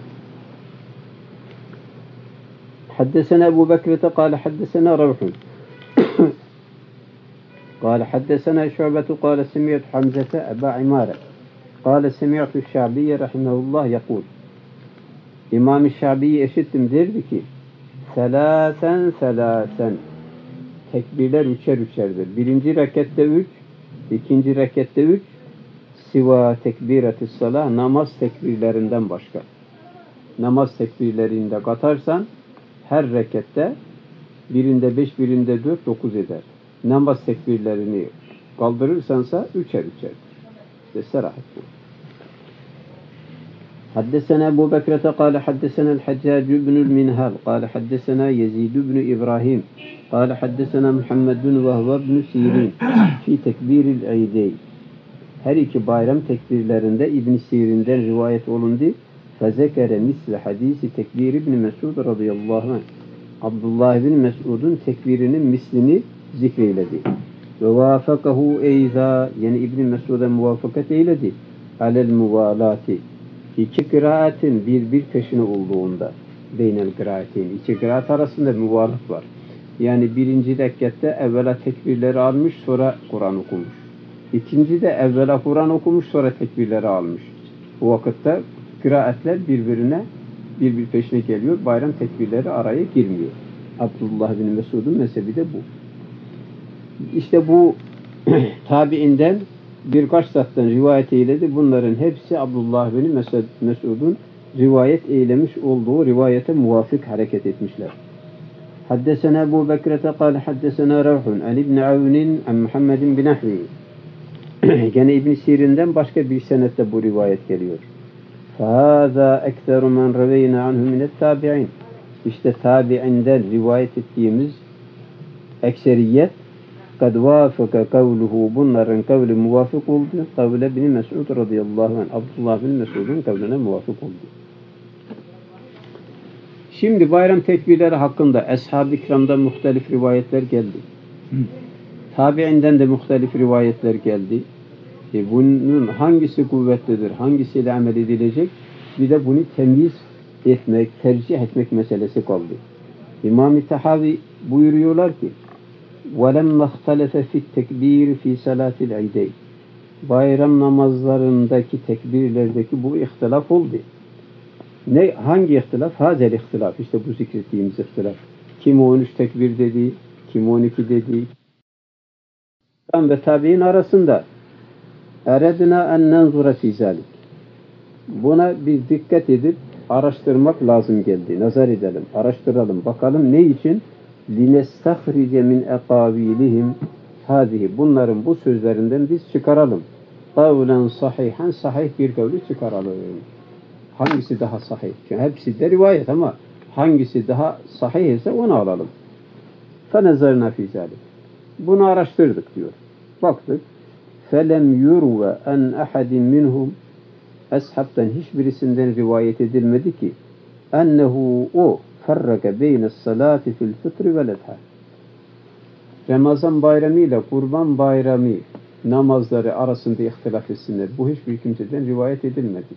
حدثنا أبو بكرة قال حدثنا روح قال حدثنا شعبة قال سمعت حمزة أبا عمارة قال سمعت الشعبي رحمه الله يقول İmam-ı Şabi'yi eşittim derdi ki selasen tekbirler üçer üçerdir. Birinci rekatte 3, İkinci rekatte 3 siva tekbiratis salah, namaz tekbirlerinden başka. Namaz tekbirlerinde katarsan her rekatte birinde 5, birinde 4, 9 eder. Namaz tekbirlerini kaldırırsansa 3'er 3'er. İşte serahat bu. حدثنا أبو بكرة قال حدثنا الحجاج بن المنهال قال حدثنا يزيد بن إبراهيم قال حدثنا محمد بن وهب بن سيرين في تكبير العيدين. Her iki bayram tekbirlerinde İbn Sirin'den rivayet olundu. Fezekere misle hadisi tekbir İbn Mesud radıyallahu anh. Abdullah bin Mesud'un tekbirinin mislini zikreyledi. Ve vafakahu eyza, yani İbn Mesud'a muvafakat eyledi. Alel muvalati. İki kıraatin bir peşine olduğunda. Beynel kıraatin. İki kıraat arasında muvalat var. Yani birinci rekatte evvela tekbirleri almış, sonra Kur'an okumuş. İkinci de evvela Kur'an okumuş, sonra tekbirleri almış. Bu vakitte kıraatler birbirine bir peşine geliyor. Bayram tekbirleri araya girmiyor. Abdullah bin Mesud'un mezhebi de bu. İşte bu tabiinden birkaç zattan rivayet eyledi. Bunların hepsi Abdullah bin Mesud'un rivayet eylemiş olduğu rivayete muvafık hareket etmişler. Haddesena Ebu Bekrete kâle haddesena Ravhun an İbn Avnin an Muhammedin bin Ahri. Gene İbn Sirin'den başka bir senette bu rivayet geliyor. فَهَذَا اَكْثَرُ مَنْ رَوَيْنَا عَنْهُ مِنَ التَّابِعِينَ. İşte tabi'inden rivayet ettiğimiz ekseriyet kad vâfaka kavluhu, bunların kavli muvafık oldu. Kavle bin Mes'ud radıyallahu anh, Abdullah bin Mes'ud'un kavline muvafık oldu. Şimdi bayram tekbirleri hakkında Ashab-ı Kiram'dan muhtelif rivayetler geldi. Tabi'inden de muhtelif rivayetler geldi. Bunun hangisi kuvvetlidir, hangisiyle amel edilecek? Bir de bunu temyiz etmek, tercih etmek meselesi kaldı. İmam-ı Tahavi buyuruyorlar ki وَلَمَّ اخْتَلَفَ فِي التَّكْبِيرِ فِي سَلَاتِ الْعِيدَيْنِ. Bayram namazlarındaki tekbirlerdeki bu ihtilaf oldu. Hangi ihtilaf? Hazel ihtilaf. İşte bu zikrettiğimiz ihtilaf. Kim 13 tekbir dedi, kim 12 dedi. Ve tabi'in arasında eredna en nenzura fi zalik. Buna bir dikkat edip araştırmak lazım geldi. Nazar edelim, araştıralım. Bakalım ne için? Linestahrice min eqavilihim hadihi. Bunların bu sözlerinden biz çıkaralım. Kavlen sahihan, sahih bir kavli çıkaralım. Hangisi daha sahih? Çünkü hepsi de rivayet ama hangisi daha sahih ise onu alalım. Fenezarna fi zalik. Bunu araştırdık diyor. Baktık. Felem yurve en ahadin minhum, ashabtan hiçbirisinden rivayet edilmedi ki ennehu o ferrake beynes salati fil fıtri vel edha. Ramazan bayramı ile kurban bayramı namazları arasında ihtilaf etsinler. Bu hiçbir kimseden rivayet edilmedi.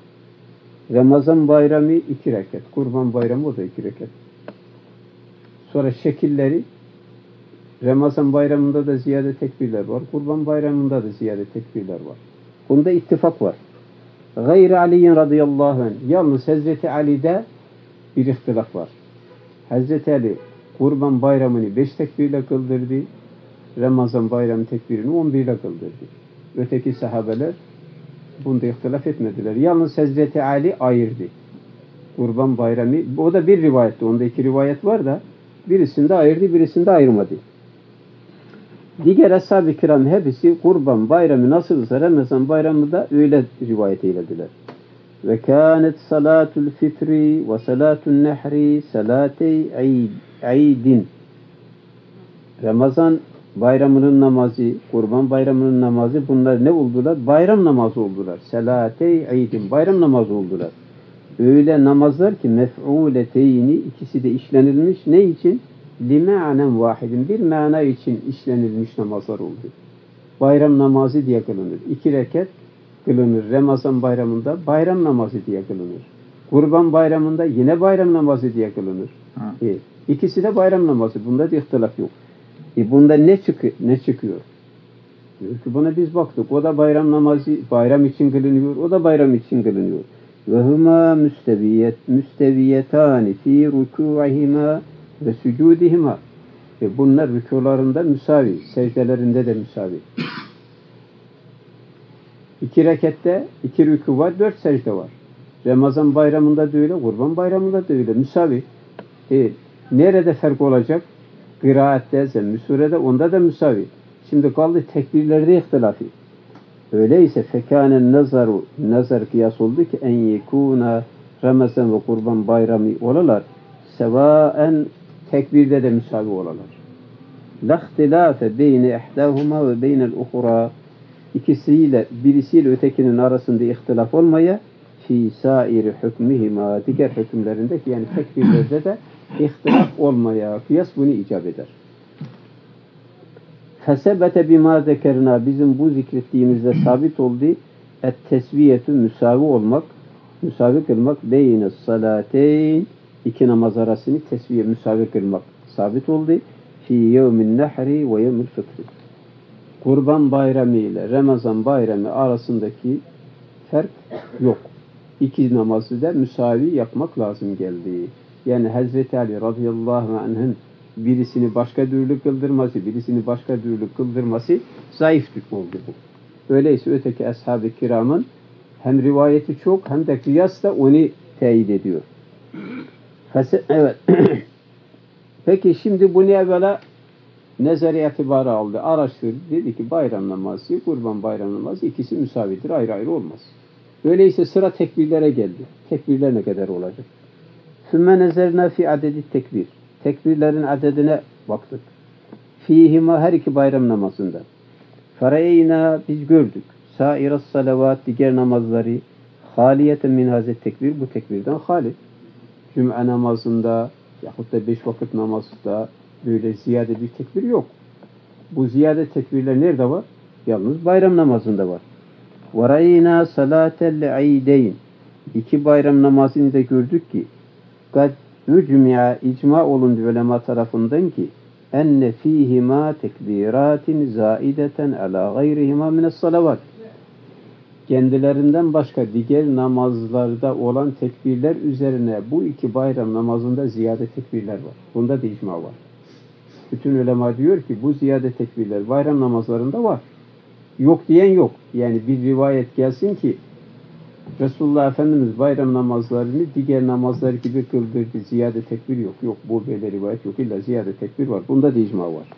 Ramazan bayramı 2 rekat, kurban bayramı o da 2 rekat. Sonra şekilleri Ramazan bayramında da ziyade tekbirler var. Kurban bayramında da ziyade tekbirler var. Bunda ittifak var. Gayri Ali'nin radıyallahu anh. Yalnız Hazreti Ali'de bir ihtilaf var. Hazreti Ali kurban bayramını 5 tekbirle kıldırdı. Ramazan bayramı tekbirini 11 ile kıldırdı. Öteki sahabeler bunda ihtilaf etmediler. Yalnız Hazreti Ali ayırdı. Kurban bayramı, o da bir rivayetti. Onda 2 rivayet var da birisinde ayırdı, birisinde ayırmadı. Diğer ashab-ı kiram hepsi kurban bayramı nasılsa Ramazan bayramı da öyle rivayet eylediler. Ve kânet salâtul fitri ve salâtul nehri salâtey aydin. Ramazan bayramının namazı, kurban bayramının namazı, bunlar ne oldular? Bayram namazı oldular. Salâtey aydin, bayram namazı oldular. Öyle namazlar ki mef'ûleteyni, ikisi de işlenilmiş. Ne için? Lima'nen vahidin, bir mana için işlenilmiş namazlar oldu. Bayram namazı diye kılınır. 2 rekat kılınır. Ramazan bayramında bayram namazı diye kılınır. Kurban bayramında yine bayram namazı diye kılınır. İkisi de bayram namazı. Bunda da ihtilaf yok. Bunda ne çıkıyor? Diyor ki buna biz baktık. O da bayram namazı bayram için kılınıyor. O da bayram için kılınıyor. Ve huma müsteviyetani fi rükû'ihima ve sücudihima. Bunlar rükûlarında müsavi, secdelerinde de müsavi. 2 rekatte 2 rükû var, 4 secde var. Ramazan bayramında da öyle, Kurban bayramında da öyle. Müsavi. Nerede fark olacak? Kıraatte, Zemm-i Sure'de, onda da müsavi. Şimdi kaldı tekbirlerde ihtilafı. Öyleyse fekânen nazaru, nazar kıyas oldu ki en yekûna Ramazan ve Kurban bayramı olalar. Sevaen tekbirde de müsavi olalar. La ihtilâfe beyne ihdâhuma ve beynel uhura. İkisiyle, birisiyle ötekinin arasında ihtilaf olmaya fi sairi hükmihima, diğer hükümlerindeki yani tekbirlerde de ihtilaf olmaya, kıyas bunu icap eder. Fesebete bima zekerna, bizim bu zikrettiğimizde sabit oldu. Et tesviyetü, müsavi olmak, müsavi kılmak, beyne salateyn, 2 namaz arasını tesviye, müsavi kılmak sabit oldu. Fi yevmin nehri ve yevmil fıtri. Kurban bayramı ile Ramazan bayramı arasındaki fark yok. 2 namazı da müsavi yapmak lazım geldi. Yani Hazreti Ali radıyallahu anh'ın birisini başka türlü kıldırması, birisini başka türlü kıldırması zayıflık oldu bu. Öyleyse öteki ashab-ı kiramın hem rivayeti çok hem de kıyas da onu teyit ediyor. Evet. Peki şimdi bunu evvela nezari itibarı aldı, araştırdı. Dedi ki bayram namazı, kurban bayram namazı ikisi müsavidir, ayrı ayrı olmaz. Öyleyse sıra tekbirlere geldi. Tekbirler ne kadar olacak? Sümme nezerna fi adedi tekbir. Tekbirlerin adedine baktık. Fihima, her 2 bayram namazında. Fareyna, biz gördük. Sairas salavat, diğer namazları haliyeten min hazet tekbir, bu tekbirden hali. Cuma namazında yahut da 5 vakit namazda böyle ziyade bir tekbir yok. Bu ziyade tekbirler nerede var? Yalnız bayram namazında var. Varayna salatel aydeyn. 2 bayram namazını da gördük ki kad ücmi'a, icma olundu ulema tarafından ki enne fihima tekbiratin zaideten ala gayrihima mine's salavat. Kendilerinden başka diğer namazlarda olan tekbirler üzerine bu 2 bayram namazında ziyade tekbirler var. Bunda da icma var. Bütün ulema diyor ki bu ziyade tekbirler bayram namazlarında var. Yok diyen yok. Yani bir rivayet gelsin ki Resulullah Efendimiz bayram namazlarını diğer namazlar gibi kıldırdı. Ziyade tekbir yok. Yok, bu böyle rivayet yok. İlla ziyade tekbir var. Bunda da icma var.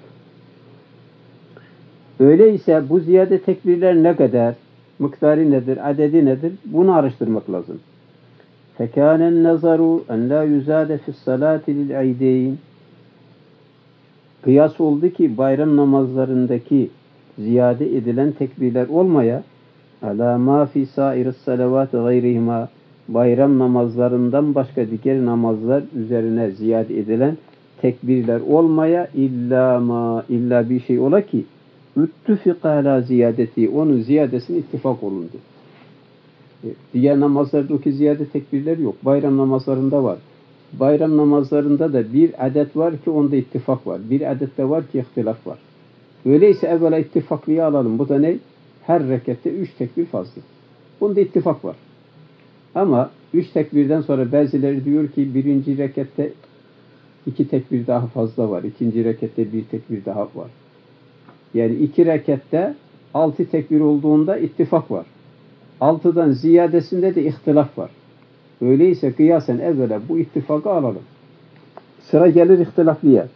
Öyleyse bu ziyade tekbirler ne kadar? Miktarı nedir? Adedi nedir? Bunu araştırmak lazım. Fekânen nazaru en la yüzâde fissalâti lil aydeyn. Kıyas oldu ki bayram namazlarındaki ziyade edilen tekbirler olmaya alâ mâ fî sâiris salavat gayrihima, bayram namazlarından başka diğer namazlar üzerine ziyade edilen tekbirler olmaya illa bir şey ola ki üttüfika alâ ziyadeti, onun ziyadesine ittifak olundu. Diğer namazlardaki ziyade tekbirler yok. Bayram namazlarında var. Bayram namazlarında da bir adet var ki onda ittifak var. Bir adet de var ki ihtilaf var. Öyleyse evvela ittifaklıyı alalım. Bu da ne? Her rekatte 3 tekbir fazla. Bunda ittifak var. Ama 3 tekbirden sonra bazıları diyor ki 1. rekatte 2 tekbir daha fazla var. 2. rekatte 1 tekbir daha var. Yani 2 rekatte 6 tekbir olduğunda ittifak var. 6'dan ziyadesinde de ihtilaf var. Öyleyse kıyasen evvela bu ittifakı alalım. Sıra gelir ihtilaflıya.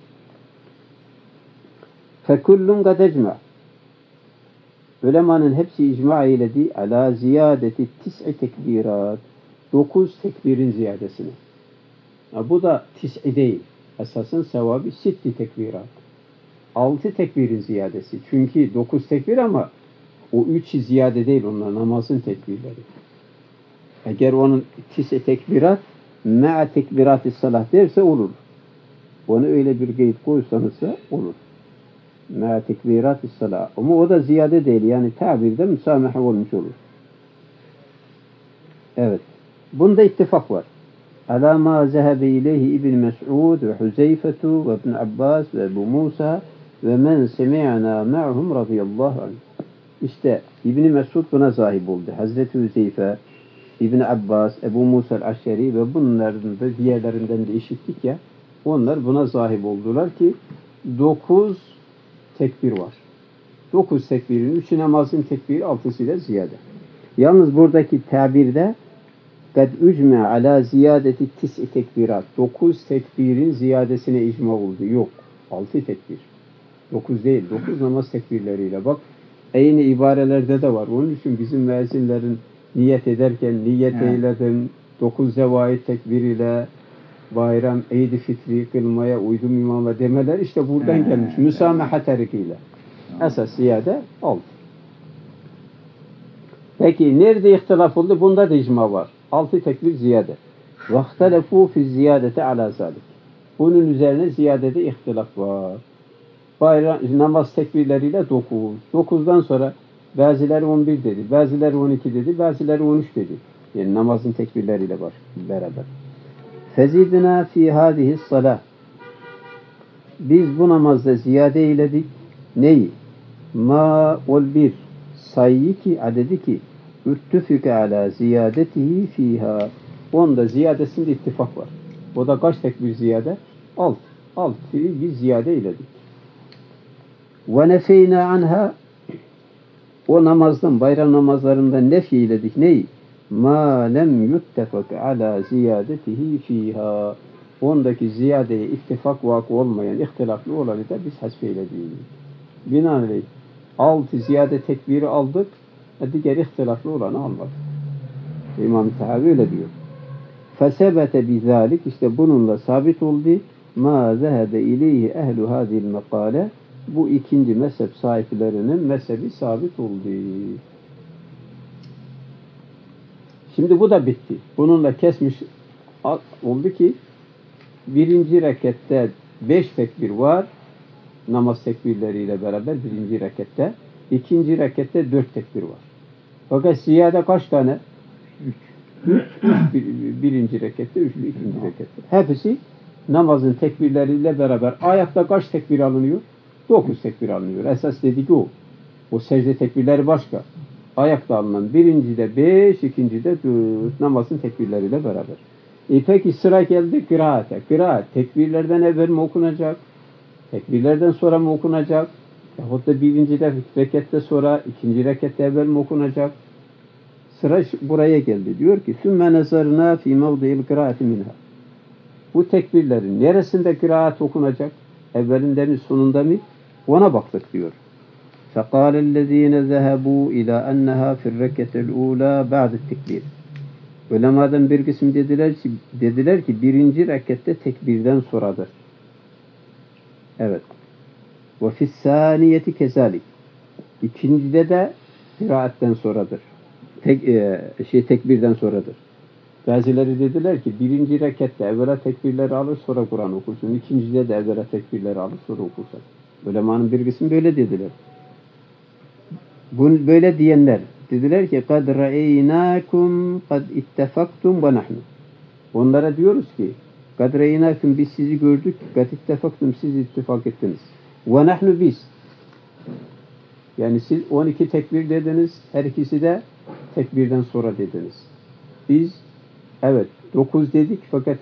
Fekullun kad ecma. Ulemanın hepsi icma eyledi ala ziyadeti 9 tekbirat. 9 tekbirin ziyadesini. Bu da 9 değil. Esasın sevabı 6 tekbirat. 6 tekbirin ziyadesi. Çünkü 9 tekbir ama o 3 ziyade değil, onlar namazın tekbirleri. Eğer onun 9 tekbirat ma'a tekbirat-ı salah derse olur. Onu öyle bir kayıt koysanız olur. Ma'a tekbirat-ı salah. Ama o da ziyade değil. Yani tabirde müsamaha olmuş olur. Evet. Bunda ittifak var. Ala ma zehebe ileyhi İbn Mes'ud ve Huzeyfetu ve İbn Abbas ve Ebu Musa ve men semi'na ma'hum radıyallahu anh. İşte İbn Mes'ud buna sahip oldu. Hazreti Huzeyfe, İbn Abbas, Ebu Musa el-Aşeri ve bunların da diğerlerinden de işittik ya, onlar buna sahip oldular ki 9 tekbir var. 9 tekbirin 3'ü namazın tekbiri, 6'sıyla ziyade. Yalnız buradaki tabirde kad ücme ala ziyadeti tis'i tekbirat. 9 tekbirin ziyadesine icma oldu. Yok. 6 tekbir. 9 değil. 9 namaz tekbirleriyle. Bak aynı ibarelerde de var. Onun için bizim müezzinlerin niyet ederken niyet eyledim 9 zevai tekbir ile bayram, Eid-i Fitri kılmaya uydum imama demeler işte buradan gelmiş. Müsamaha terikiyle. Esas ziyade 6. Peki nerede ihtilaf oldu? Bunda da icma var. 6 tekbir ziyade. وَاخْتَلَفُوا فِي الزِّيَادَةِ عَلَى ذَلِكِ. Bunun üzerine ziyadede ihtilaf var. Bayram, namaz tekbirleriyle 9. 9'dan sonra bazıları 11 dedi, bazıları 12 dedi, bazıları 13 dedi. Yani namazın tekbirleriyle var beraber. فَزِدْنَا فِي هَذِهِ الصَّلَاةِ. Biz bu namazda ziyade eyledik. Neyi? Ma ol bir sayı ki adedi ki üttüfike ala ziyadetihi fiha. Onda ziyadesinde ittifak var. O da kaç tekbir ziyade? 6. 6'yı biz ziyade eyledik. Ve nefeyna anha. O namazdan, bayram namazlarından nef eyledik. Neyi? Ma lem yuttefak ala ziyadetihi fiha. Ondaki ziyadeye ittifak vakı olmayan, ihtilaflı olanı da biz hasbeyledik. Binaenaleyh 6 ziyade tekbiri aldık, diğer ihtilaflı olanı almadık. İmam-ı Tahavi öyle diyor. Fesebete bizalik, işte bununla sabit oldu. Ma zehebe ileyhi ehlu hadil mekale. Bu ikinci mezhep sahiplerinin mezhebi sabit oldu. Şimdi bu da bitti. Bununla kesmiş oldu ki birinci rekatte 5 tekbir var. Namaz tekbirleriyle beraber birinci rekatte. İkinci rekatte 4 tekbir var. Fakat ziyade kaç tane? 3. Birinci rekatte, 3'lü ikinci rekatte. Hepsi namazın tekbirleriyle beraber. Ayakta kaç tekbir alınıyor? 9 tekbir alınıyor. Esas dedik o. O secde tekbirleri başka. Ayakta alınan birincide 5, ikincide 4 namazın tekbirleriyle beraber. Peki sıra geldi kıraate. Kıraat tekbirlerden evvel mi okunacak? Tekbirlerden sonra mı okunacak? Yahut da birinci rekatte sonra, ikinci rekatte evvel mi okunacak? Sıra buraya geldi. Diyor ki ثُمَّ نَزَرْنَا فِي مَوْضِعِ الْقِرَاءَةِ مِنْهَا. Bu tekbirlerin neresinde kıraat okunacak? Evvelinde mi, sonunda mı? Ona baktık diyor. فَقَالَ الَّذ۪ينَ ذَهَبُوا اِلَى اَنَّهَا فِي الرَّكَةِ الْعُولَى بَعْدِ التَّكْبِيرِ. Ulemadan bir kısım dediler ki birinci rekatte tekbirden sonradır. Evet. Ve fissaniyeti kezalik. İkincide de kıraatten sonradır. Tekbirden sonradır. Bazıları dediler ki birinci rekatte evvela tekbirleri alır sonra Kur'an okursun. İkincide de evvela tekbirleri alır sonra okursun. Ulemanın bir kısmı böyle dediler. Bunu böyle diyenler dediler ki kad ra'eynakum kad ittefaktum ve nahnu. Onlara diyoruz ki kad ra'eynakum biz sizi gördük, kad ittefaktum siz ittifak ettiniz. Ve nahnu biz. Yani siz 12 tekbir dediniz, her ikisi de tekbirden sonra dediniz. Biz evet 9 dedik fakat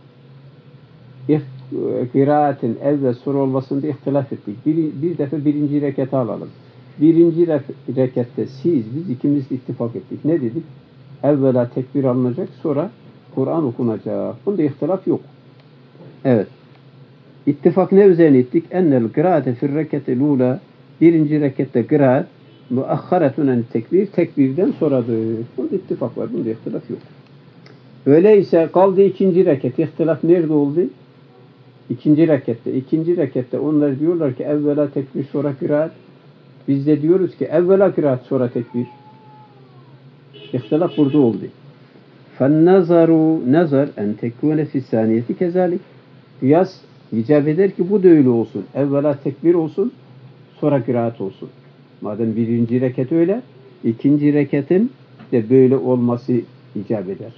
kıraatin evvel sonra olmasında ihtilaf ettik. Bir defa birinci rekatı alalım. Birinci rekatte biz ikimiz ittifak ettik. Ne dedik? Evvela tekbir alınacak, sonra Kur'an okunacak. Bunda ihtilaf yok. Evet. İttifak ne üzerine ettik? Ennel kıraate fir reketil ula. Birinci rekatte kıraat muakharetun en tekbir. Tekbirden sonradır. Bunda ittifak var. Bunda ihtilaf yok. Öyleyse kaldı ikinci rekat. İhtilaf nerede oldu? İkinci rekatte. İkinci rekatte onlar diyorlar ki evvela tekbir sonra kıraat. Biz de diyoruz ki evvela kıraat sonra tekbir. İhtilaf burada oldu. فَالنَّظَرُ nazar en tekune fissaniyeti kezalik. Kıyas icap eder ki bu da öyle olsun. Evvela tekbir olsun, sonra kıraat olsun. Madem birinci rekat öyle, ikinci rekatın de böyle olması icap eder.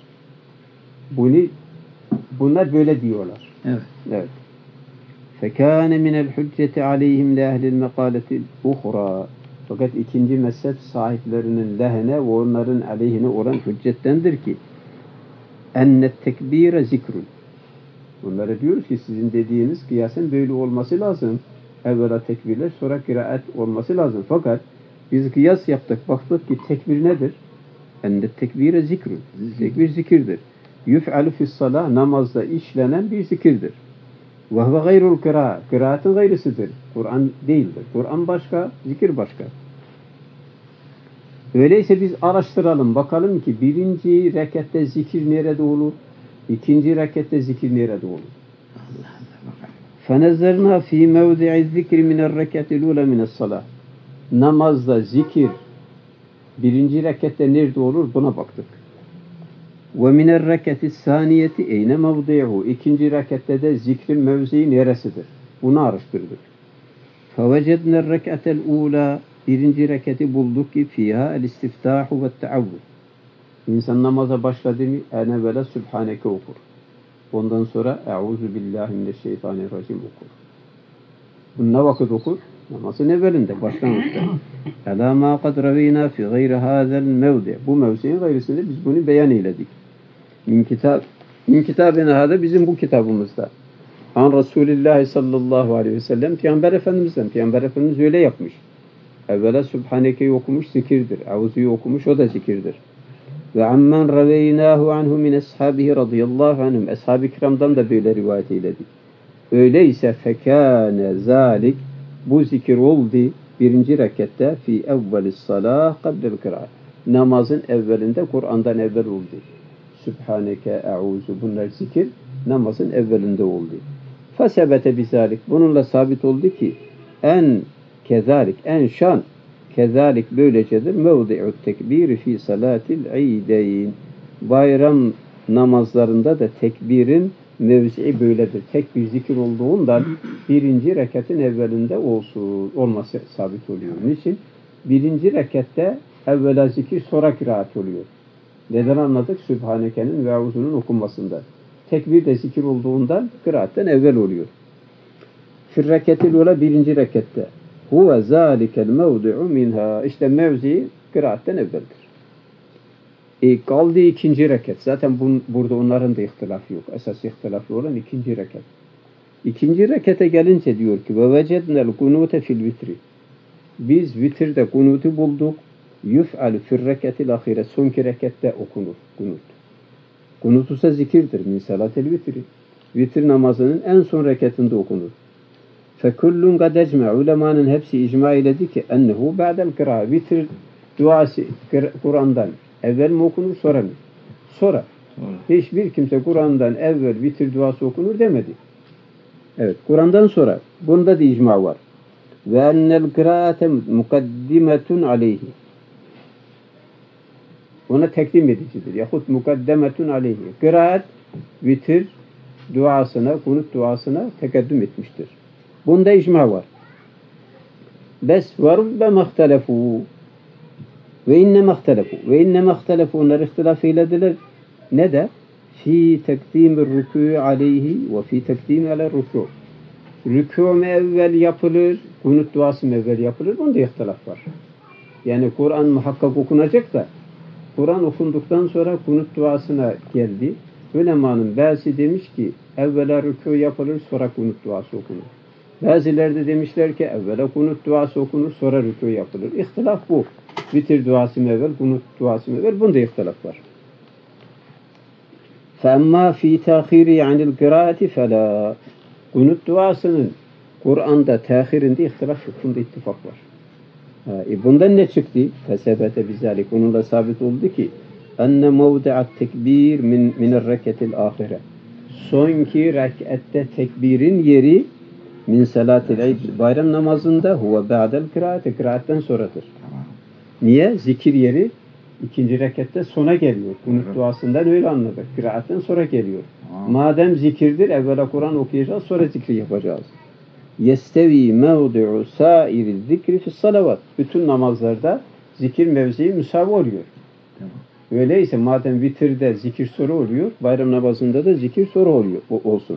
Bunlar böyle diyorlar. Evet. فَكَانَ مِنَ الْحُجَّةِ عَلَيْهِمْ لَاهْلِ الْمَقَالَةِ الْاُخْرَى. Fakat ikinci mezhep sahiplerinin lehine ve onların aleyhine olan hüccettendir ki ennet tekbire zikrun. Bunlara diyoruz ki sizin dediğiniz kıyasen böyle olması lazım. Evvela tekbirler, sonra kıraat olması lazım. Fakat biz kıyas yaptık. Baktık ki tekbir nedir? Ende tekbire zikru. Tekbir zikirdir. Yuf'alu fissalah, namazda işlenen bir zikirdir. Ve huve gayrul kıra. Kıraatın gayrısıdır. Kur'an değildir. Kur'an başka, zikir başka. Öyleyse biz araştıralım. Bakalım ki birinci rekatte zikir nerede olur? İkinci rekatte zikir nerede olur? فَنَزَرْنَا ف۪ي مَوْضِعِ الذِّكْرِ مِنَ الرَّكَةِ الْعُولَى مِنَ الصَّلَاةِ. Namazda zikir birinci rekatte nerede olur? Buna baktık. وَمِنَ الرَّكَةِ الثَّانِيَةِ اَيْنَ مَوْضِعُهُ. İkinci rekatte de zikrin mevzii neresidir? Bunu araştırdık. فَوَجَدْنَا الرَّكَةَ الْعُولَى. Birinci reketi bulduk ki fiha el-istiftahu ve teavvud. İnsan namaza başladı mı en evvela Sübhaneke okur. Ondan sonra Euzu billahi mineşşeytanirracim okur. Bu ne vakit okur? Namazın evvelinde, başlangıçta. Ela ma kad ravina fi gayri hazel mevdi. Bu mevziin gayrısında biz bunu beyan eyledik. Min kitabına hada bizim bu kitabımızda. An Resulullah sallallahu aleyhi ve sellem Peygamber Efendimiz'den. Peygamber Efendimiz öyle yapmış. Evvela Sübhaneke'yi okumuş, zikirdir. Euzu'yu okumuş, o da zikirdir. Ve ammen reveynahu anhu min ashabihi radıyallahu anhum. Ashab-ı kiramdan da böyle rivayet eyledik. Öyleyse fekâne zâlik, bu zikir oldu birinci rekatte fi evvelis salah kablel kıraat. Namazın evvelinde, Kur'an'dan evvel oldu. Sübhaneke, Euzu, bunlar zikir namazın evvelinde oldu. Fesebete bizalik, bununla sabit oldu ki en kezalik, en şan kezalik böylecedir. Mevdi'u tekbiri fi salatil iideyn. Bayram namazlarında da tekbirin mevzi'i böyledir. Tek bir zikir olduğundan birinci rekatın evvelinde olması sabit oluyor. Niçin? Birinci rekatte evvela zikir, sonra kıraat oluyor. Neden anladık? Sübhaneke'nin ve Euzu'nun okunmasında. Tekbir de zikir olduğundan kıraatten evvel oluyor. Firreketil ula birinci rekatte. Huve zâlikel mevdi'u minha. İşte mevzi kıraatten evveldir. Kaldı ikinci rekat. Zaten burada onların da ihtilafı yok. Esas ihtilafı olan ikinci rekat. İkinci rekete gelince diyor ki ve vecednel kunute fil vitri. Biz vitirde kunutu bulduk. Yuf'al fir reketil ahire. Sonki rekette okunur kunut. Kunut ise zikirdir. Min salatil vitri. Vitir namazının en son rekatinde okunur. Fekullun kad ecme. Ulemanın hepsi icma eyledi ki ennehu ba'del kıra. Vitir duası Kur'an'dan evvel mi okunur, sonra mı? Sonra. Hiçbir kimse Kur'an'dan evvel vitir duası okunur demedi. Evet, Kur'an'dan sonra. Bunda da icma var. Ve ennel kıraate mukaddimetun aleyhi. Ona tekdim edicidir. Yahut mukaddemetun aleyhi. Kıraat, vitir duasına, kunut duasına tekeddüm etmiştir. Bunda icma var. Bes var ve mehtelefu. Ve inne mehtelefu. Onlar ihtilaf eylediler. Ne de? Fi tekdimir rükû aleyhi ve fi tekdim ala rükû. Rükû mu evvel yapılır, kunut duası mı evvel yapılır? Bunda ihtilaf var. Yani Kur'an muhakkak okunacak da Kur'an okunduktan sonra kunut duasına geldi. Ulemanın bazı demiş ki evvela rükû yapılır, sonra kunut duası okunur. Bazıları da demişler ki evvela kunut duası okunur, sonra rükû yapılır. İhtilaf bu. Vitir duası mı evvel, kunut duası mı evvel? Bunda ihtilaf var. فَاَمَّا ف۪ي تَاخِيرِ عَنِ الْقِرَاءَةِ فَلَا. Kunut duasının Kur'an'da tehirinde ihtilaf yok. Bunda ittifak var. Bundan ne çıktı? Fesebete bizalik. Onunla sabit oldu ki enne mevdi'at tekbir min reketil ahire. Sonki rekatte tekbirin yeri min salatil eid, bayram namazında huve ba'del kıraate, kıraatten sonradır. Niye? Zikir yeri ikinci rekatte sona geliyor. Kunut duasından öyle anladık. Kıraatten sonra geliyor. Madem zikirdir, evvela Kur'an okuyacağız, sonra zikri yapacağız. Yestevi mevdi'u sairi zikri fis salavat. Bütün namazlarda zikir mevzii müsavi oluyor. Öyleyse madem vitirde zikir soru oluyor, bayram namazında da zikir soru oluyor, olsun.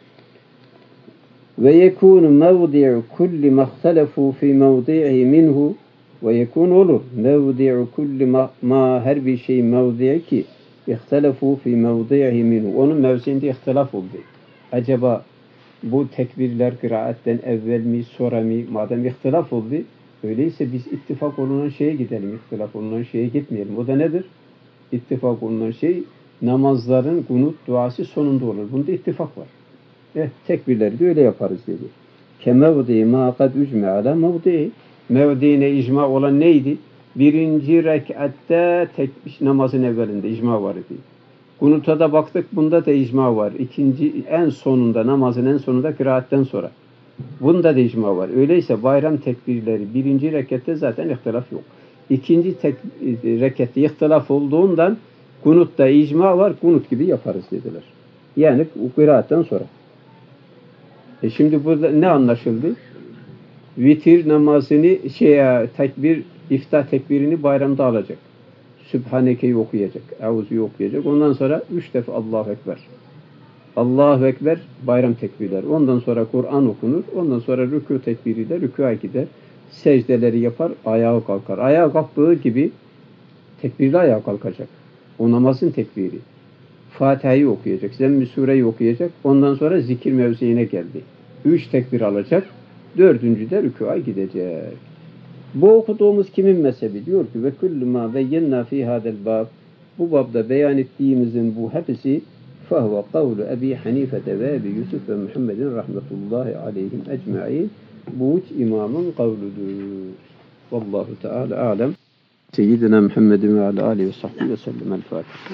Ve yekûnu mevdi'u kulli mahtelefu fi mevdi'i minhu. Ve yekûn olur. Mevdi'u kulli ma, her bir şeyin mevdi'i ki ihtelefu fi mevdi'i minhu. Onun mevziinde ihtilaf oldu. Acaba bu tekbirler kıraatten evvel mi sonra mı madem ihtilaf oldu öyleyse biz ittifak olunan şeye gidelim, ihtilaf olunan şeye gitmeyelim. O da nedir? İttifak olunan şey namazların kunut duası sonunda olur. Bunda ittifak var. Tekbirleri de öyle yaparız dedi. Kemevdi ma kad ücme ala mevdi. Mevdiine icma olan neydi? Birinci rekatte namazın evvelinde icma var idi. Kunuta da baktık bunda da icma var. İkinci en sonunda namazın en sonunda kıraatten sonra. Bunda da icma var. Öyleyse bayram tekbirleri birinci rekatte zaten ihtilaf yok. İkinci rekatte ihtilaf olduğundan kunutta icma var. Kunut gibi yaparız dediler. Yani kıraatten sonra. Şimdi burada ne anlaşıldı? Vitir namazını iftah tekbirini bayramda alacak. Sübhaneke'yi okuyacak. Euzu'yu okuyacak. Ondan sonra 3 defa Allahu Ekber. Allahu Ekber bayram tekbirleri. Ondan sonra Kur'an okunur. Ondan sonra rükû tekbiriyle rükûa gider. Secdeleri yapar. Ayağa kalkar. Ayağa kalktığı gibi tekbirle ayağa kalkacak. O namazın tekbiri. Fatiha'yı okuyacak. Zemm-i Sure'yi okuyacak. Ondan sonra zikir mevziine geldi. 3 tekbir alacak. 4. de rükûa gidecek. Bu okuduğumuz kimin mezhebi? Diyor ki ve kullu ma beyyena fi hadel bab. Bu babda beyan ettiğimizin bu hepsi fehve kavlu Ebi Hanifete ve Ebi Yusuf ve Muhammedin rahmetullahi aleyhim ecma'in. Bu üç imamın kavludur. Vallahu Teala alem. Seyyidina Muhammedin ve ala alihi ve sahbihi ve sellem. El Fatiha.